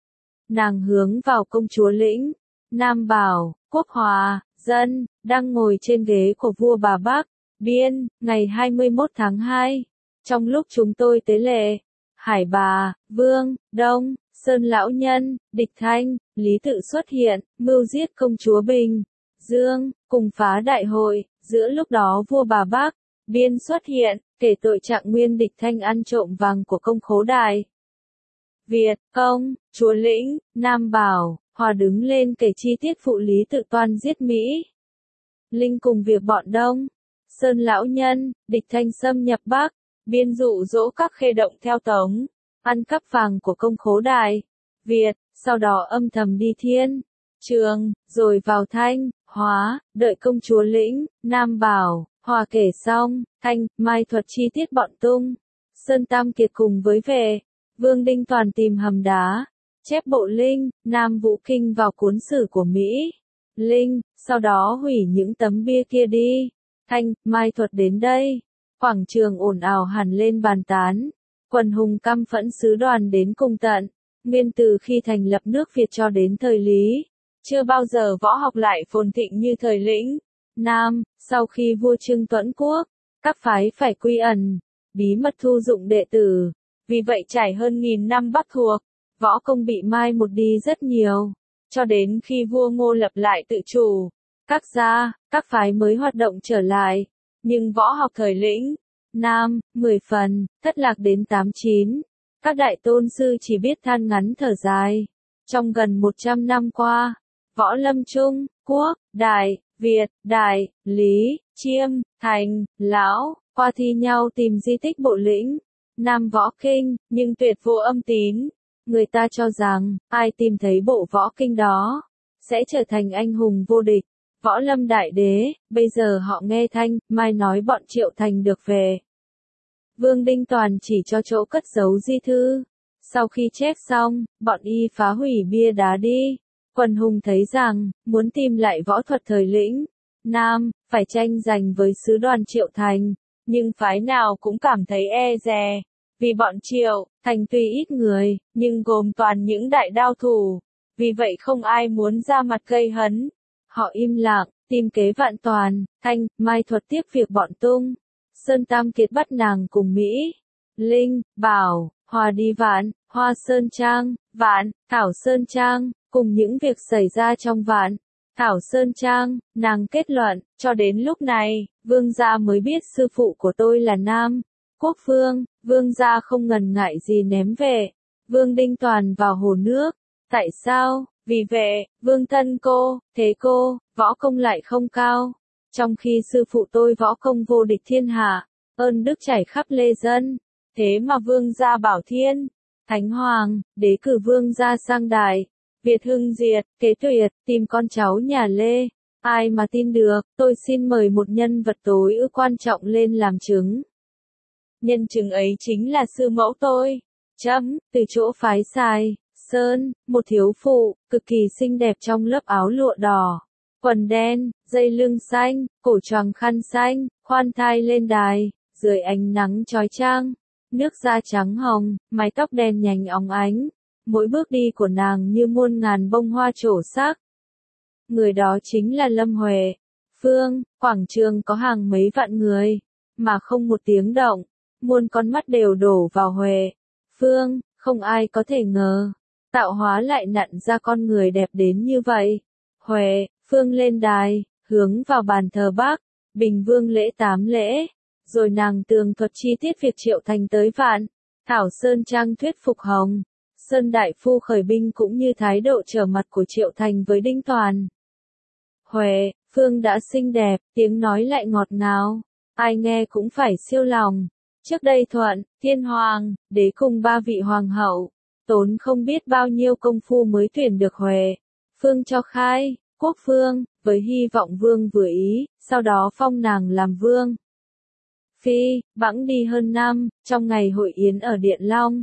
Nàng hướng vào công chúa lĩnh, Nam Bảo, Quốc Hòa, Dân, đang ngồi trên ghế của vua Bà Bắc, Biên, ngày 21 tháng 2. Trong lúc chúng tôi tế lễ, Hải Bà, Vương, Đông, Sơn Lão Nhân, Địch Thanh, Lý Tự xuất hiện, mưu giết công chúa Bình, Dương, cùng phá đại hội. Giữa lúc đó vua Bà Bắc, Biên xuất hiện, kể tội Trạng Nguyên Địch Thanh ăn trộm vàng của công khố đài. Việt, công, chúa lĩnh, Nam Bảo, Hòa đứng lên kể chi tiết phụ Lý Tự toan giết Mỹ. Linh cùng việc bọn Đông, Sơn Lão Nhân, Địch Thanh xâm nhập Bắc, Biên dụ dỗ các khê động theo Tống, ăn cắp vàng của công khố đài. Việt, sau đó âm thầm đi Thiên, Trường, rồi vào Thanh, Hóa, đợi công chúa lĩnh, Nam Bảo, Hòa kể xong, Thanh, Mai thuật chi tiết bọn Tung, Sơn Tam Kiệt cùng với về. Vương Đinh Toàn tìm hầm đá, chép bộ Linh, Nam Vũ Kinh vào cuốn sử của Mỹ. Linh, sau đó hủy những tấm bia kia đi. Thanh, Mai thuật đến đây. Quảng trường ồn ào hẳn lên bàn tán. Quần hùng căm phẫn sứ đoàn đến cùng tận. Nguyên từ khi thành lập nước Việt cho đến thời Lý, chưa bao giờ võ học lại phồn thịnh như thời Lĩnh Nam. Sau khi vua Trưng Tuẫn Quốc, các phái phải quy ẩn, bí mật thu dụng đệ tử. Vì vậy trải hơn 1000 năm Bắc thuộc, võ công bị mai một đi rất nhiều. Cho đến khi vua Ngô lập lại tự chủ, các gia, các phái mới hoạt động trở lại. Nhưng võ học thời Lĩnh Nam, 10 phần, thất lạc đến 89. Các đại tôn sư chỉ biết than ngắn thở dài. Trong gần 100 năm qua, võ lâm Trung, Quốc, Đại, Việt, Đại, Lý, Chiêm, Thành, Lão, qua thi nhau tìm di tích bộ lĩnh Nam võ kinh, nhưng tuyệt vô âm tín. Người ta cho rằng, ai tìm thấy bộ võ kinh đó, sẽ trở thành anh hùng vô địch, võ lâm đại đế. Bây giờ họ nghe Thanh, Mai nói bọn Triệu Thành được về. Vương Đinh Toàn chỉ cho chỗ cất giấu di thư. Sau khi chép xong, bọn y phá hủy bia đá đi. Quần hùng thấy rằng, muốn tìm lại võ thuật thời Lĩnh Nam, phải tranh giành với sứ đoàn Triệu Thành. Nhưng phái nào cũng cảm thấy e dè. Vì bọn Triệu Thành tuy ít người, nhưng gồm toàn những đại đao thủ. Vì vậy không ai muốn ra mặt gây hấn. Họ im lặng, tìm kế vạn toàn. Thanh, Mai thuật tiếp việc bọn Tung, Sơn Tam Kiệt bắt nàng cùng Mỹ. Linh, Bảo, Hòa đi Vạn, Hoa Sơn Trang, Vạn, Thảo Sơn Trang, cùng những việc xảy ra trong Vạn, Thảo Sơn Trang. Nàng kết luận, cho đến lúc này, vương gia mới biết sư phụ của tôi là Nam Quốc Vương. Vương gia không ngần ngại gì ném về Vương Đinh Toàn vào hồ nước. Tại sao? Vì vậy, Vương thân cô, thế cô, võ công lại không cao. Trong khi sư phụ tôi võ công vô địch thiên hạ, ơn đức chảy khắp lê dân. Thế mà vương gia bảo thiên, Thánh Hoàng, đế cử vương gia sang đài. Việt hưng diệt, kế tuyệt, tìm con cháu nhà Lê. Ai mà tin được, tôi xin mời một nhân vật tối ưu quan trọng lên làm chứng. Nhân chứng ấy chính là sư mẫu tôi. Từ chỗ phái Sài Sơn, một thiếu phụ, cực kỳ xinh đẹp trong lớp áo lụa đỏ, quần đen, dây lưng xanh, cổ choàng khăn xanh, khoan thai lên đài, dưới ánh nắng chói chang, nước da trắng hồng, mái tóc đen nhánh óng ánh. Mỗi bước đi của nàng như muôn ngàn bông hoa trổ sắc. Người đó chính là Lâm Huệ. Phương, quảng trường có hàng mấy vạn người, mà không một tiếng động, muôn con mắt đều đổ vào Huệ. Phương, không ai có thể ngờ, tạo hóa lại nặn ra con người đẹp đến như vậy. Huệ, Phương lên đài, hướng vào bàn thờ Bắc, Bình Vương lễ 8 lễ, rồi nàng tường thuật chi tiết việc Triệu Thành tới Vạn, Thảo Sơn Trang thuyết phục Hồng Sơn Đại Phu khởi binh cũng như thái độ trở mặt của Triệu Thành với Đinh Toàn. Huệ, Phương đã xinh đẹp, tiếng nói lại ngọt ngào, ai nghe cũng phải siêu lòng. Trước đây Thuận, Thiên Hoàng, đế cùng 3 vị hoàng hậu, tốn không biết bao nhiêu công phu mới tuyển được Huệ, Phương cho khai, quốc phương, với hy vọng vương vừa ý, sau đó phong nàng làm vương. Phi, bẵng đi hơn năm, trong ngày hội yến ở Điện Long,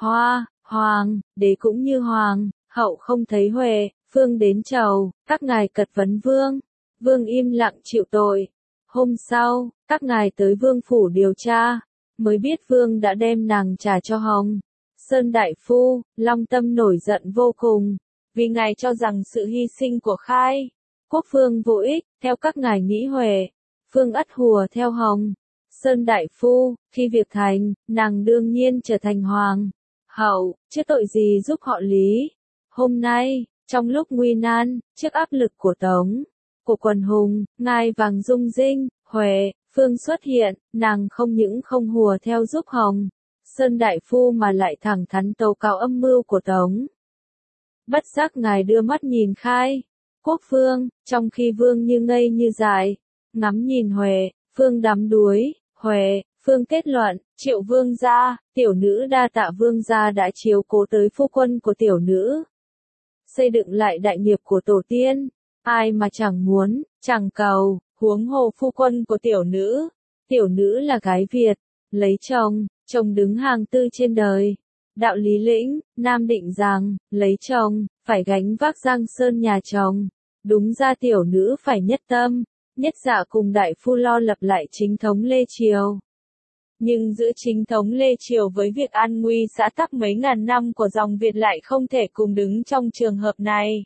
Hoàng, đế cũng như hoàng, hậu không thấy Huệ, Phương đến chầu, các ngài cật vấn vương. Vương im lặng chịu tội. Hôm sau, các ngài tới vương phủ điều tra, mới biết vương đã đem nàng trả cho Hồng Sơn đại phu. Long Tâm nổi giận vô cùng, vì ngài cho rằng sự hy sinh của khai, quốc phương vô ích, theo các ngài nghĩ Huệ, Phương ắt hùa theo Hồng Sơn đại phu, khi việc thành, nàng đương nhiên trở thành hoàng hậu, chứ tội gì giúp họ Lý. Hôm nay, trong lúc nguy nan, trước áp lực của Tống, của quần hùng, ngai vàng rung rinh, Huệ, Phương xuất hiện, nàng không những không hùa theo giúp Hồng Sơn đại phu mà lại thẳng thắn tố cáo âm mưu của Tống. Bất giác ngài đưa mắt nhìn khai, quốc phương, trong khi vương như ngây như dại, ngắm nhìn Huệ, Phương đắm đuối. Huệ, Phương kết luận, Triệu vương gia, tiểu nữ đa tạ vương gia đã chiếu cố tới phu quân của tiểu nữ, xây dựng lại đại nghiệp của tổ tiên, ai mà chẳng muốn, chẳng cầu, huống hồ phu quân của tiểu nữ là gái Việt, lấy chồng, chồng đứng hàng tư trên đời. Đạo lý lĩnh, nam định rằng, lấy chồng, phải gánh vác giang sơn nhà chồng, đúng ra tiểu nữ phải nhất tâm, nhất dạ cùng đại phu lo lập lại chính thống Lê Triều. Nhưng giữa chính thống Lê Triều với việc an nguy xã tắc mấy ngàn năm của dòng Việt lại không thể cùng đứng trong trường hợp này.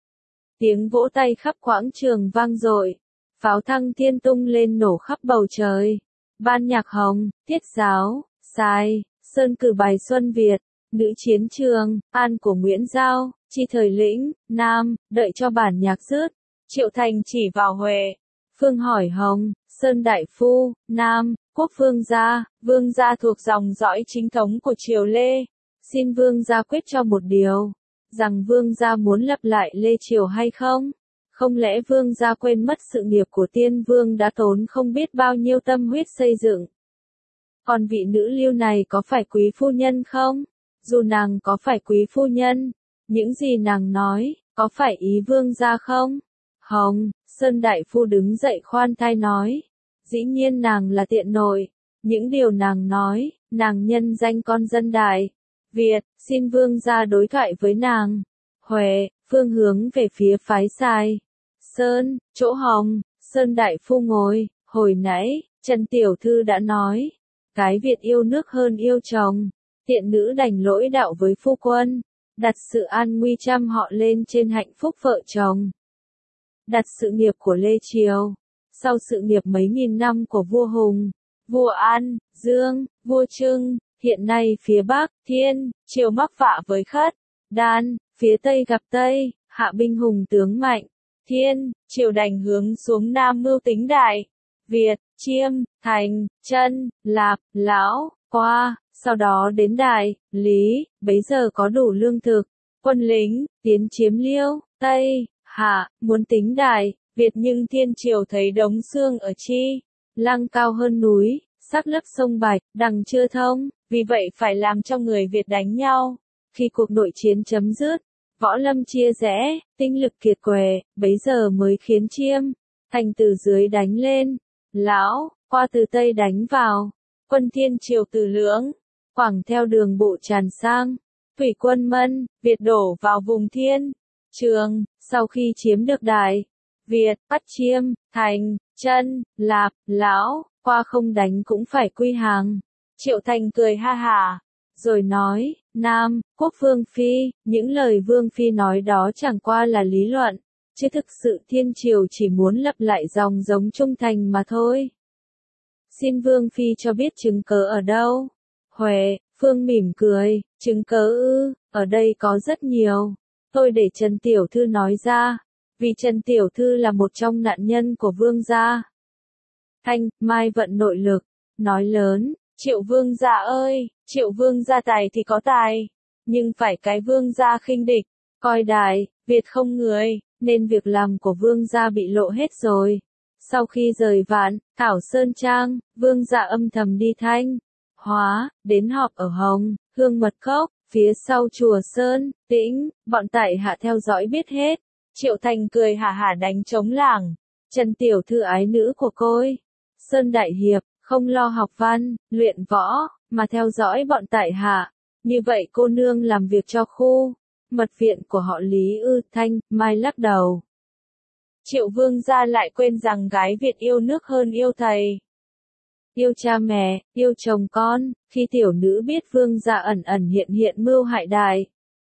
Tiếng vỗ tay khắp quảng trường vang dội, pháo thăng thiên tung lên nổ khắp bầu trời. Ban nhạc Hồng, Tiết giáo, Sai, Sơn cử bài Xuân Việt, Nữ chiến trường, An của Nguyễn Giao, Chi thời lĩnh, Nam, đợi cho bản nhạc dứt. Triệu Thành chỉ vào Huệ. Phương hỏi Hồng Sơn đại phu, Nam, quốc vương gia thuộc dòng dõi chính thống của Triều Lê. Xin vương gia quyết cho một điều, rằng vương gia muốn lập lại Lê Triều hay không? Không lẽ vương gia quên mất sự nghiệp của tiên vương đã tốn không biết bao nhiêu tâm huyết xây dựng? Còn vị nữ lưu này có phải quý phu nhân không? Dù nàng có phải quý phu nhân, những gì nàng nói, có phải ý vương gia không? Hồng Sơn đại phu đứng dậy khoan thai nói, dĩ nhiên nàng là tiện nội, những điều nàng nói, nàng nhân danh con dân Đại Việt, xin vương gia đối thoại với nàng. Huệ, Phương hướng về phía phái Sai Sơn, chỗ Hồng Sơn đại phu ngồi. Hồi nãy, Trần tiểu thư đã nói, cái Việt yêu nước hơn yêu chồng, tiện nữ đành lỗi đạo với phu quân, đặt sự an nguy trăm họ lên trên hạnh phúc vợ chồng, đặt sự nghiệp của Lê Triều sau sự nghiệp mấy nghìn năm của vua Hùng, vua An, Dương, vua Trưng. Hiện nay phía Bắc, Thiên, Triều mắc vạ với Khất, Đan, phía Tây gặp Tây, hạ binh hùng tướng mạnh. Thiên, Triều đành hướng xuống Nam mưu tính Đại Việt, Chiêm, Thành, Chân, Lạp, Lão, qua, sau đó đến Đại Lý, bấy giờ có đủ lương thực, quân lính, tiến chiếm Liêu, Tây, Hạ, muốn tính Đại Việt nhưng Thiên Triều thấy đống xương ở Chi Lăng cao hơn núi, sắc lấp sông Bạch, đằng chưa thông, vì vậy phải làm cho người Việt đánh nhau. Khi cuộc nội chiến chấm dứt, võ lâm chia rẽ, tinh lực kiệt quệ, bấy giờ mới khiến Chiêm, Thành từ dưới đánh lên, Lão, qua từ Tây đánh vào, quân Thiên Triều từ Lưỡng, Quảng theo đường bộ tràn sang, thủy quân Mân, Việt đổ vào vùng Thiên Trường. Sau khi chiếm được Đại Việt, bắt Chiêm, Thành, Chân, Lạp, Lão, qua không đánh cũng phải quy hàng. Triệu Thành cười ha hả, rồi nói, Nam, quốc vương phi, những lời vương phi nói đó chẳng qua là lý luận, chứ thực sự Thiên Triều chỉ muốn lập lại dòng giống trung thành mà thôi. Xin vương phi cho biết chứng cớ ở đâu? Huệ, Phương mỉm cười, chứng cớ ư, ở đây có rất nhiều. Tôi để Trần Tiểu Thư nói ra, vì Trần Tiểu Thư là một trong nạn nhân của vương gia. Thanh, Mai vận nội lực, nói lớn, Triệu vương gia ơi, Triệu vương gia tài thì có tài, nhưng phải cái vương gia khinh địch, coi Đại Việt không người, nên việc làm của vương gia bị lộ hết rồi. Sau khi rời Vạn, Thảo Sơn Trang, Vương Dạ âm thầm đi Thanh Hóa, đến họp ở Hồng, Hương Mật Cốc, phía sau chùa Sơn, Tĩnh, bọn tại hạ theo dõi biết hết. Triệu Thành cười hả hả đánh trống lảng. Trần tiểu thư ái nữ của côi. Sơn Đại Hiệp, không lo học văn, luyện võ, mà theo dõi bọn tại hạ. Như vậy cô nương làm việc cho khu mật viện của họ Lý ư? Thanh Mai lắc đầu. Triệu Vương gia lại quên rằng gái Việt yêu nước hơn yêu thầy. Yêu cha mẹ, yêu chồng con, khi tiểu nữ biết Vương gia ẩn ẩn hiện hiện mưu hại Đại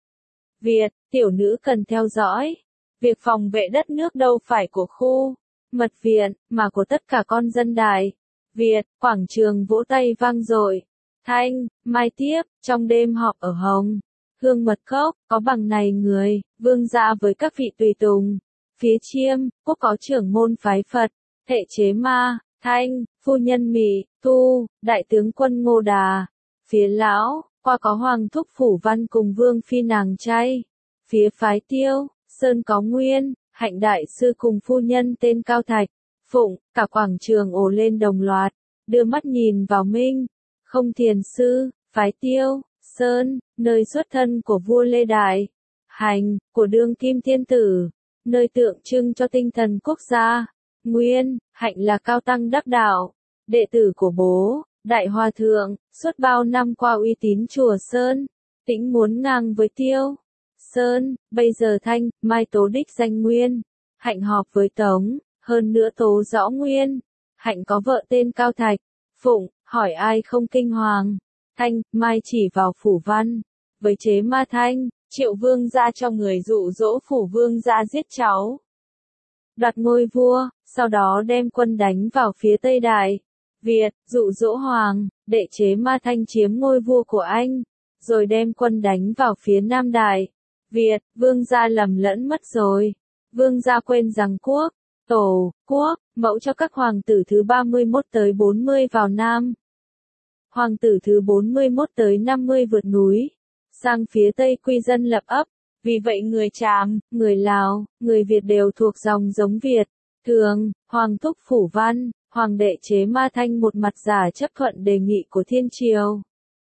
Việt, tiểu nữ cần theo dõi. Việc phòng vệ đất nước đâu phải của khu mật viện, mà của tất cả con dân Đại Việt. Quảng trường vỗ tay vang dội. Thanh Mai tiếp, trong đêm họp ở Hồng Hương Mật Cốc, có bằng này người, Vương gia với các vị tùy tùng. Phía Chiêm Quốc có trưởng môn phái Phật, Hệ Chế Ma, Thanh, phu nhân Mỹ, Tu, đại tướng quân Ngô Đà. Phía Lão, qua có Hoàng thúc Phủ Văn cùng Vương phi nàng trai. Phía phái Tiêu, Sơn có Nguyên, Hạnh đại sư cùng phu nhân tên Cao Thạch, Phụng, cả quảng trường ồ lên đồng loạt, đưa mắt nhìn vào Minh, Không Thiền sư, phái Tiêu, Sơn, nơi xuất thân của vua Lê Đại Hành, của đương kim thiên tử, nơi tượng trưng cho tinh thần quốc gia. Nguyên, Hạnh là cao tăng đắc đạo, đệ tử của bố, Đại Hòa Thượng, suốt bao năm qua uy tín chùa Sơn, Tĩnh muốn ngang với Tiêu, Sơn, bây giờ Thanh, Mai tố đích danh Nguyên, Hạnh họp với Tống, hơn nữa tố rõ Nguyên, Hạnh có vợ tên Cao Thạch, Phụng, hỏi ai không kinh hoàng, Thanh, Mai chỉ vào Phủ Văn, với Chế Ma Thanh, Triệu Vương gia cho người dụ dỗ Phủ Vương gia giết cháu, đoạt ngôi vua, sau đó đem quân đánh vào phía Tây Đại Việt, dụ dỗ Hoàng, đệ Chế Ma Thanh chiếm ngôi vua của anh, rồi đem quân đánh vào phía Nam Đại Việt. Vương gia lầm lẫn mất rồi. Vương gia quên rằng quốc, tổ, quốc, mẫu cho các hoàng tử thứ 31 tới 40 vào Nam. Hoàng tử thứ 41 tới 50 vượt núi, sang phía Tây quy dân lập ấp. Vì vậy người Tràm, người Lào, người Việt đều thuộc dòng giống Việt. Thường, Hoàng thúc Phủ Văn, Hoàng đệ Chế Ma Thanh một mặt giả chấp thuận đề nghị của Thiên Triều.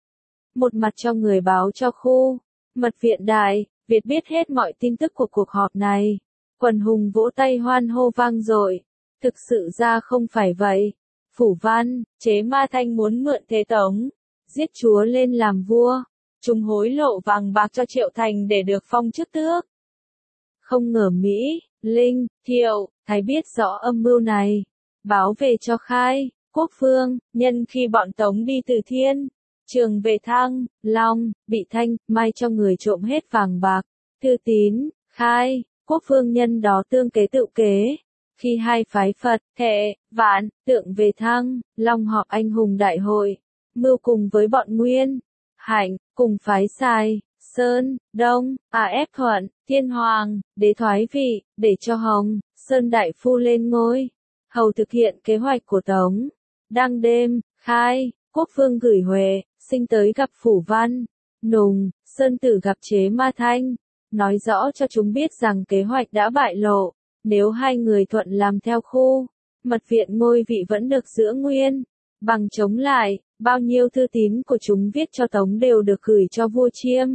Một mặt cho người báo cho khu mật viện Đại Việt biết hết mọi tin tức của cuộc họp này. Quần hùng vỗ tay hoan hô vang dội. Thực sự ra không phải vậy. Phủ Văn, Chế Ma Thanh muốn mượn thế Tống, giết chúa lên làm vua. Chúng hối lộ vàng bạc cho Triệu Thành để được phong chức tước. Không ngờ Mỹ, Linh, Thiệu, Thái biết rõ âm mưu này. Báo về cho Khai, Quốc Phương, nhân khi bọn Tống đi từ Thiên Trường về Thăng, Long, bị Thanh, Mai cho người trộm hết vàng bạc. Thư tín, Khai, Quốc Phương nhân đó tương kế tự kế. Khi hai phái Phật, Hệ, Vạn, Tượng về Thăng, Long họp anh hùng đại hội, mưu cùng với bọn Nguyên, Hạnh, cùng phái Sai, Sơn, Đông, ép Thuận, Thiên Hoàng, đế thoái vị, để cho Hồng, Sơn Đại Phu lên ngôi. Hầu thực hiện kế hoạch của Tống. Đang đêm, Khai, Quốc Phương gửi Huệ, Sinh tới gặp Phủ Văn, Nùng, Sơn Tử gặp Chế Ma Thanh, nói rõ cho chúng biết rằng kế hoạch đã bại lộ. Nếu hai người thuận làm theo khu mật viện ngôi vị vẫn được giữ nguyên. Bằng chống lại, bao nhiêu thư tín của chúng viết cho Tống đều được gửi cho vua Chiêm.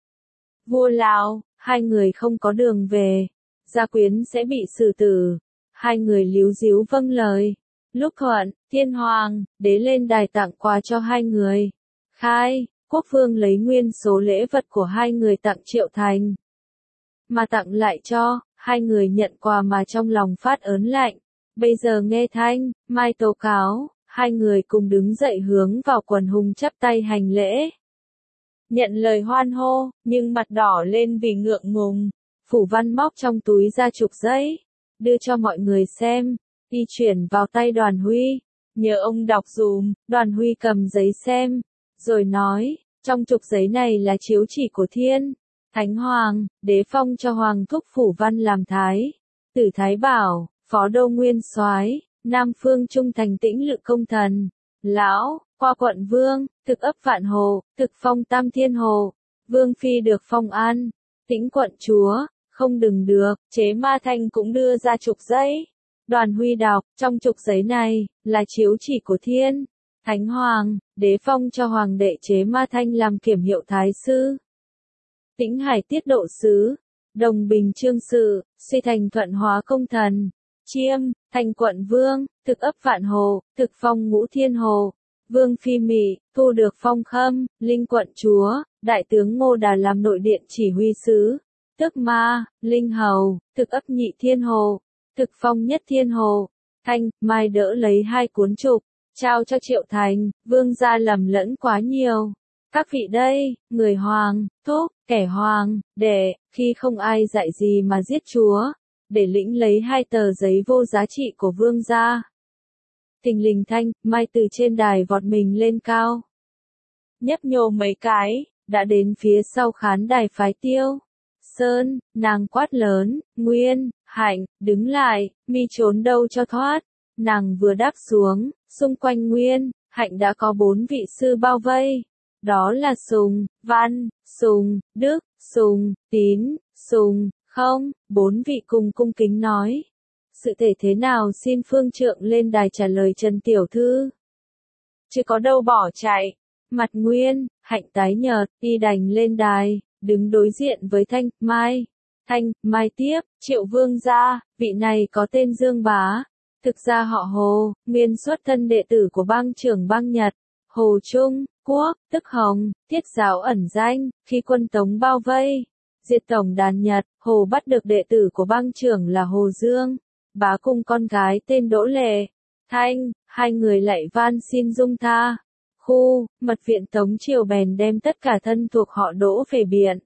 Vua Lào, hai người không có đường về. Gia Quyến sẽ bị xử tử. Hai người líu díu vâng lời. Lúc Thuận, Thiên Hoàng, đế lên đài tặng quà cho hai người. Khai, Quốc Phương lấy nguyên số lễ vật của hai người tặng Triệu Thành. Mà tặng lại cho, hai người nhận quà mà trong lòng phát ớn lạnh. Bây giờ nghe Thanh, Mai tố cáo, hai người cùng đứng dậy hướng vào quần hùng chắp tay hành lễ. Nhận lời hoan hô, nhưng mặt đỏ lên vì ngượng ngùng. Phủ Văn móc trong túi ra chục giấy, đưa cho mọi người xem, y chuyển vào tay Đoàn Huy. Nhờ ông đọc dùm, Đoàn Huy cầm giấy xem, rồi nói, trong chục giấy này là chiếu chỉ của Thiên Thánh Hoàng, đế phong cho Hoàng thúc Phủ Văn làm Thái tử Thái Bảo, Phó Đô Nguyên Soái, Nam Phương Trung Thành Tĩnh Lự Công Thần, Lão, qua quận Vương, thực ấp Vạn Hồ, thực phong Tam Thiên Hồ, Vương Phi được phong An, Tĩnh quận Chúa, không đừng được. Chế Ma Thanh cũng đưa ra chục giấy, Đoàn Huy đọc, trong trục giấy này, là chiếu chỉ của Thiên Thánh Hoàng, đế phong cho Hoàng đệ Chế Ma Thanh làm kiểm hiệu thái sư. Tĩnh Hải tiết độ sứ, Đồng Bình trương sự, suy thành Thuận Hóa công thần, Chiêm, thành quận vương, thực ấp Vạn Hồ, thực phong Ngũ Thiên Hồ, Vương Phi Mị, thu được phong khâm, Linh quận chúa, đại tướng Ngô Đà làm nội điện chỉ huy sứ, tức Ma, Linh hầu, thực ấp Nhị Thiên Hồ, thực phong Nhất Thiên Hồ, Thanh, Mai đỡ lấy 2 cuốn trục, trao cho Triệu Thành, vương gia lầm lẫn quá nhiều. Các vị đây, người hoàng, thúc, kẻ hoàng, đệ, khi không ai dạy gì mà giết chúa, để lĩnh lấy 2 tờ giấy vô giá trị của vương gia. Thình lình Thanh, Mai từ trên đài vọt mình lên cao. Nhấp nhô mấy cái, đã đến phía sau khán đài phái Tiêu Sơn, nàng quát lớn, Nguyên, Hạnh, đứng lại, mi trốn đâu cho thoát. Nàng vừa đáp xuống, xung quanh Nguyên, Hạnh đã có 4 vị sư bao vây. Đó là Sùng, Văn, Sùng, Đức, Sùng, Tín, Sùng, Không, 4 vị cùng cung kính nói. Sự thể thế nào xin phương trượng lên đài trả lời Trần Tiểu Thư. Chứ có đâu bỏ chạy. Mặt Nguyên, Hạnh tái nhợt, y đành lên đài, đứng đối diện với Thanh, Mai. Thanh, Mai tiếp, Triệu vương gia, vị này có tên Dương Bá. Thực ra họ Hồ, nguyên xuất thân đệ tử của bang trưởng bang Nhật, Hồ Trung Quốc, tức Hồng, thiết giáo ẩn danh, khi quân Tống bao vây, diệt tổng đàn Nhật, Hồ bắt được đệ tử của bang trưởng là Hồ Dương, Bá cùng con gái tên Đỗ Lệ, Thanh, 2 người lạy van xin dung tha. Mật viện Tống Triều bèn đem tất cả thân thuộc họ Đỗ về biện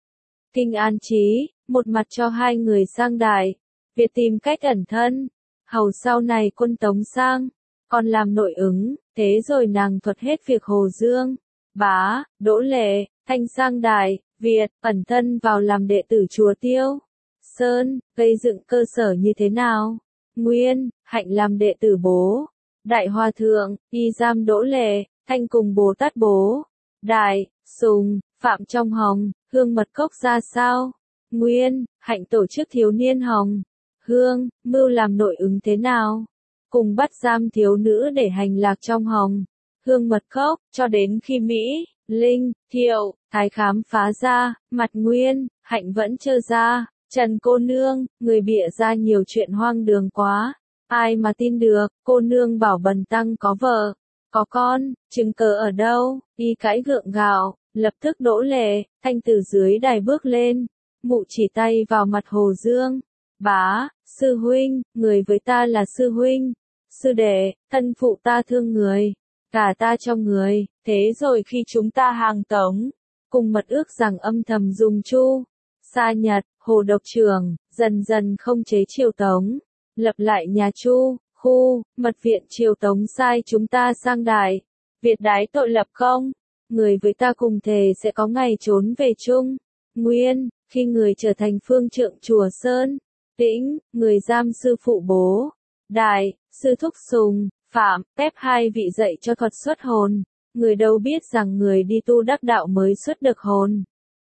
Kinh an trí, một mặt cho 2 người sang Đại Việt tìm cách ẩn thân. Hầu sau này quân Tống sang, còn làm nội ứng, thế rồi nàng thuật hết việc Hồ Dương, Bá, Đỗ Lệ, Thanh sang Đại Việt, ẩn thân vào làm đệ tử chùa Tiêu Sơn, gây dựng cơ sở như thế nào? Nguyên, Hạnh làm đệ tử Bố Đại Hòa Thượng, y giam Đỗ Lệ, Thanh cùng Bồ Tát Bố Đại, Sùng, Phạm trong Hồng, Hương mật cốc ra sao? Nguyên, Hạnh tổ chức thiếu niên Hồng Hương, mưu làm nội ứng thế nào? Cùng bắt giam thiếu nữ để hành lạc trong Hồng Hương mật cốc, cho đến khi Mỹ, Linh, Thiệu, Thái khám phá ra, mặt Nguyên, Hạnh vẫn trơ ra. Trần cô nương, người bịa ra nhiều chuyện hoang đường quá. Ai mà tin được, cô nương bảo Bần tăng có vợ, có con, chứng cớ ở đâu? Y cãi gượng gạo, lập tức Đỗ Lệ, Thanh từ dưới đài bước lên, mụ chỉ tay vào mặt Hồ Dương. Bá, sư huynh, người với ta là sư huynh, sư đệ, thân phụ ta thương người, cả ta cho người, thế rồi khi chúng ta hàng Tống, cùng mật ước rằng âm thầm dùng Chu Sa Nhật, Hồ độc trưởng, dần dần không chế Triều Tống, lập lại nhà Chu, mật viện Triều Tống sai chúng ta sang Đại Việt đái tội lập công, người với ta cùng thề sẽ có ngày trốn về chung. Nguyên, khi người trở thành phương trượng chùa Sơn, Tĩnh, người giam sư phụ Bố Đại, sư thúc Sùng, Phạm, ép 2 vị dạy cho thuật xuất hồn, người đâu biết rằng người đi tu đắc đạo mới xuất được hồn.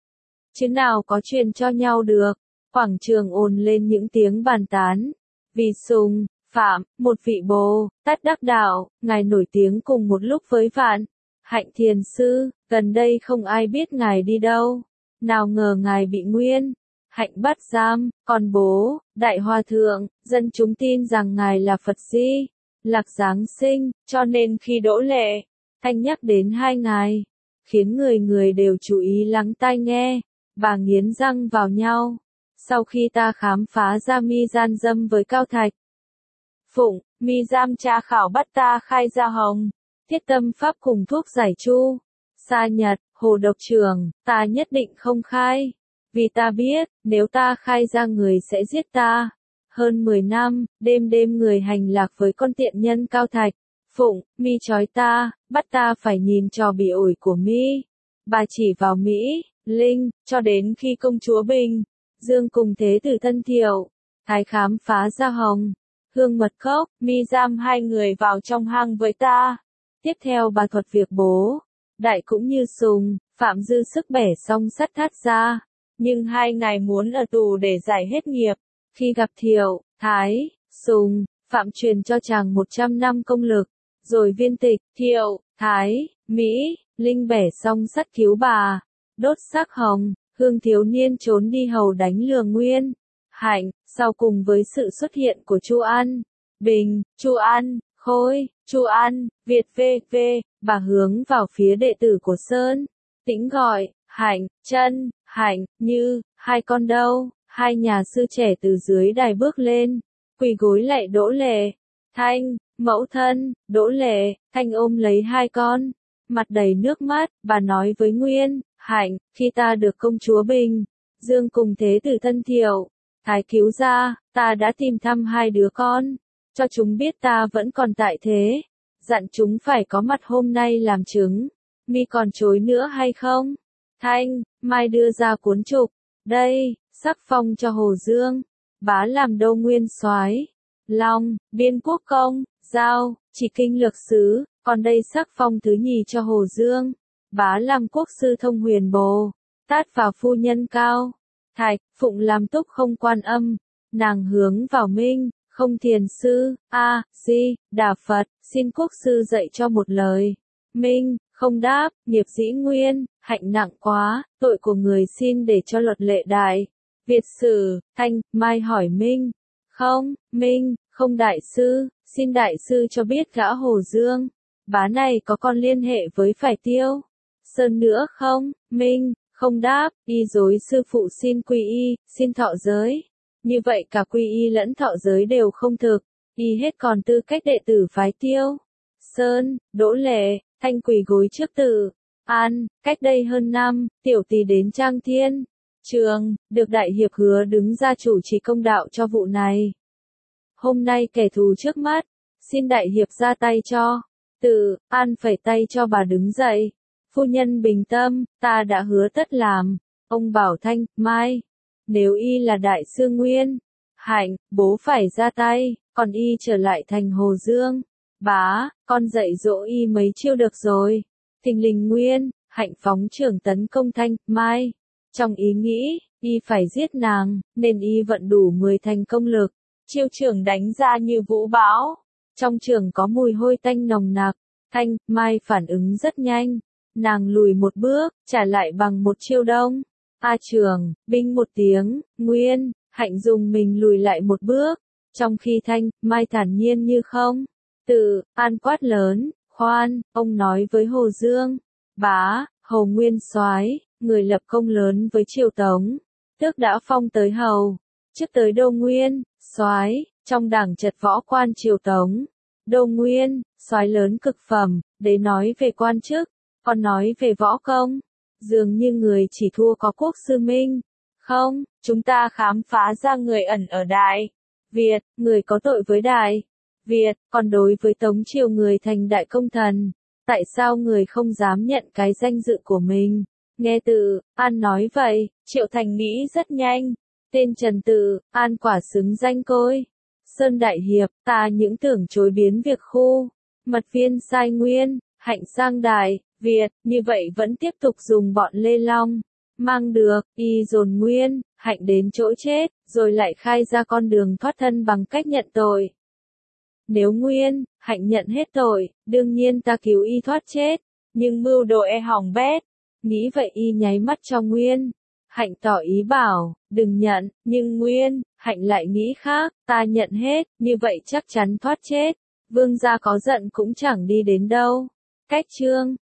Chứ nào có truyền cho nhau được. Quảng trường ồn lên những tiếng bàn tán. Vì Sùng, Phạm, một vị Bồ Tát đắc đạo, ngài nổi tiếng cùng một lúc với Vạn Hạnh thiền sư, gần đây không ai biết ngài đi đâu. Nào ngờ ngài bị Nguyên Hạnh bắt giam, còn Bố Đại Hòa Thượng, dân chúng tin rằng ngài là Phật Di Lặc Giáng sinh, cho nên khi Đỗ Lệ, Thanh nhắc đến 2 ngài, khiến người người đều chú ý lắng tai nghe, bà nghiến răng vào nhau. Sau khi ta khám phá ra mi gian dâm với Cao Thạch Phụng, mi giam tra khảo bắt ta khai ra Hồng Thiết tâm pháp cùng thuốc giải Chu Sa Nhật, Hồ độc trưởng, ta nhất định không khai. Vì ta biết, nếu ta khai ra người sẽ giết ta. Hơn 10 năm, đêm đêm người hành lạc với con tiện nhân Cao Thạch Phụng, mi trói ta, bắt ta phải nhìn trò bị ổi của mi. Bà chỉ vào Mỹ, Linh, cho đến khi công chúa Bình Dương cùng thế tử thân Thiệu, Thái khám phá ra Hồng Hương mật cốc, mi giam 2 người vào trong hang với ta. Tiếp theo bà thuật việc Bố Đại cũng như Sùng, Phạm dư sức bẻ song sắt thắt ra, nhưng 2 ngài muốn ở tù để giải hết nghiệp. Khi gặp Thiệu, Thái, Sùng, Phạm truyền cho chàng 100 năm công lực, rồi Viên Tịch, Thiệu, Thái, Mỹ, Linh bẻ xong sắt cứu bà, đốt xác Hồng, Hương thiếu niên trốn đi hầu đánh lừa Nguyên, Hạnh, sau cùng với sự xuất hiện của Chu An, Bình, Chu An, Khôi, Chu An, Việt v.v., bà hướng vào phía đệ tử của Sơn, Tĩnh gọi, Hạnh, Chân, Hạnh, Như, hai con đâu, hai nhà sư trẻ từ dưới đài bước lên, quỳ gối lạy Đỗ Lệ, Thanh, mẫu thân, Đỗ Lệ, Thanh ôm lấy hai con, mặt đầy nước mắt, bà nói với Nguyên, Hạnh, khi ta được công chúa Bình, Dương cùng thế tử thân Thiệu, Thái cứu ra, ta đã tìm thăm hai đứa con, cho chúng biết ta vẫn còn tại thế, dặn chúng phải có mặt hôm nay làm chứng, mi còn chối nữa hay không? Thanh, mai đưa ra cuốn trục, đây, sắc phong cho Hồ Dương, bá làm đô nguyên soái, Long, biên quốc công, Giao, chỉ kinh lược sứ, còn đây sắc phong thứ nhì cho Hồ Dương, bá làm quốc sư thông huyền bồ, Tát vào phu nhân cao, Thạch, phụng làm túc không quan âm, nàng hướng vào Minh, không thiền sư, di, đà Phật, xin quốc sư dạy cho một lời. Minh, không đáp, nghiệp dĩ nguyên, hạnh nặng quá, tội của người xin để cho luật lệ đại. Việt sử, Thanh, Mai hỏi Minh. Không, Minh, không đại sư, xin đại sư cho biết gã Hồ Dương. Bá này có con liên hệ với phải Tiêu. Sơn nữa không, Minh, không đáp, y dối sư phụ xin quy y, xin thọ giới. Như vậy cả quy y lẫn thọ giới đều không thực, y hết còn tư cách đệ tử phái Tiêu. Sơn, Đỗ Lệ, Thanh quỳ gối trước tử. An, cách đây hơn năm, tiểu tỳ đến Trang Thiên. Trường, được đại hiệp hứa đứng ra chủ trì công đạo cho vụ này. Hôm nay kẻ thù trước mắt, xin đại hiệp ra tay cho. Tự, An phẩy tay cho bà đứng dậy. Phu nhân bình tâm, ta đã hứa tất làm. Ông bảo Thanh, Mai, nếu y là đại sư Nguyên, Hạnh, bố phải ra tay, còn y trở lại thành Hồ Dương. Bá, con dạy dỗ y mấy chiêu được rồi. Thình lình Nguyên, Hạnh phóng trưởng tấn công Thanh, Mai. Trong ý nghĩ, y phải giết nàng, nên y vận đủ 10 thành công lực. Chiêu trưởng đánh ra như vũ bão. Trong trường có mùi hôi tanh nồng nặc. Thanh, Mai phản ứng rất nhanh. Nàng lùi một bước, trả lại bằng một chiêu đông. Trường, binh một tiếng, Nguyên, Hạnh dùng mình lùi lại một bước. Trong khi Thanh, Mai thản nhiên như không. Tự, An quát lớn, khoan, ông nói với Hồ Dương. Bá, Hầu Nguyên soái, người lập công lớn với triều Tống. Tước đã phong tới hầu. Trước tới Đô Nguyên, soái, trong đảng trật võ quan triều Tống. Đô Nguyên, soái lớn cực phẩm, để nói về quan chức, còn nói về võ công. Dường như người chỉ thua có Quốc sư Minh. Không, chúng ta khám phá ra người ẩn ở Đại Việt, người có tội với Đại Việt, còn đối với Tống triều người thành đại công thần. Tại sao người không dám nhận cái danh dự của mình? Nghe Tự, An nói vậy, Triệu Thành nghĩ rất nhanh. Tên Trần Tự, An quả xứng danh côi. Sơn đại hiệp, ta những tưởng chối biến việc khu. Mật viên sai Nguyên, Hạnh sang Đại Việt, như vậy vẫn tiếp tục dùng bọn Lê Long. Mang được, y dồn Nguyên, Hạnh đến chỗ chết, rồi lại khai ra con đường thoát thân bằng cách nhận tội. Nếu Nguyên, Hạnh nhận hết tội, đương nhiên ta cứu y thoát chết, nhưng mưu đồ hỏng bét. Nghĩ vậy y nháy mắt cho Nguyên. Hạnh tỏ ý bảo, đừng nhận, nhưng Nguyên, Hạnh lại nghĩ khác, ta nhận hết, như vậy chắc chắn thoát chết. Vương gia có giận cũng chẳng đi đến đâu. Cách chương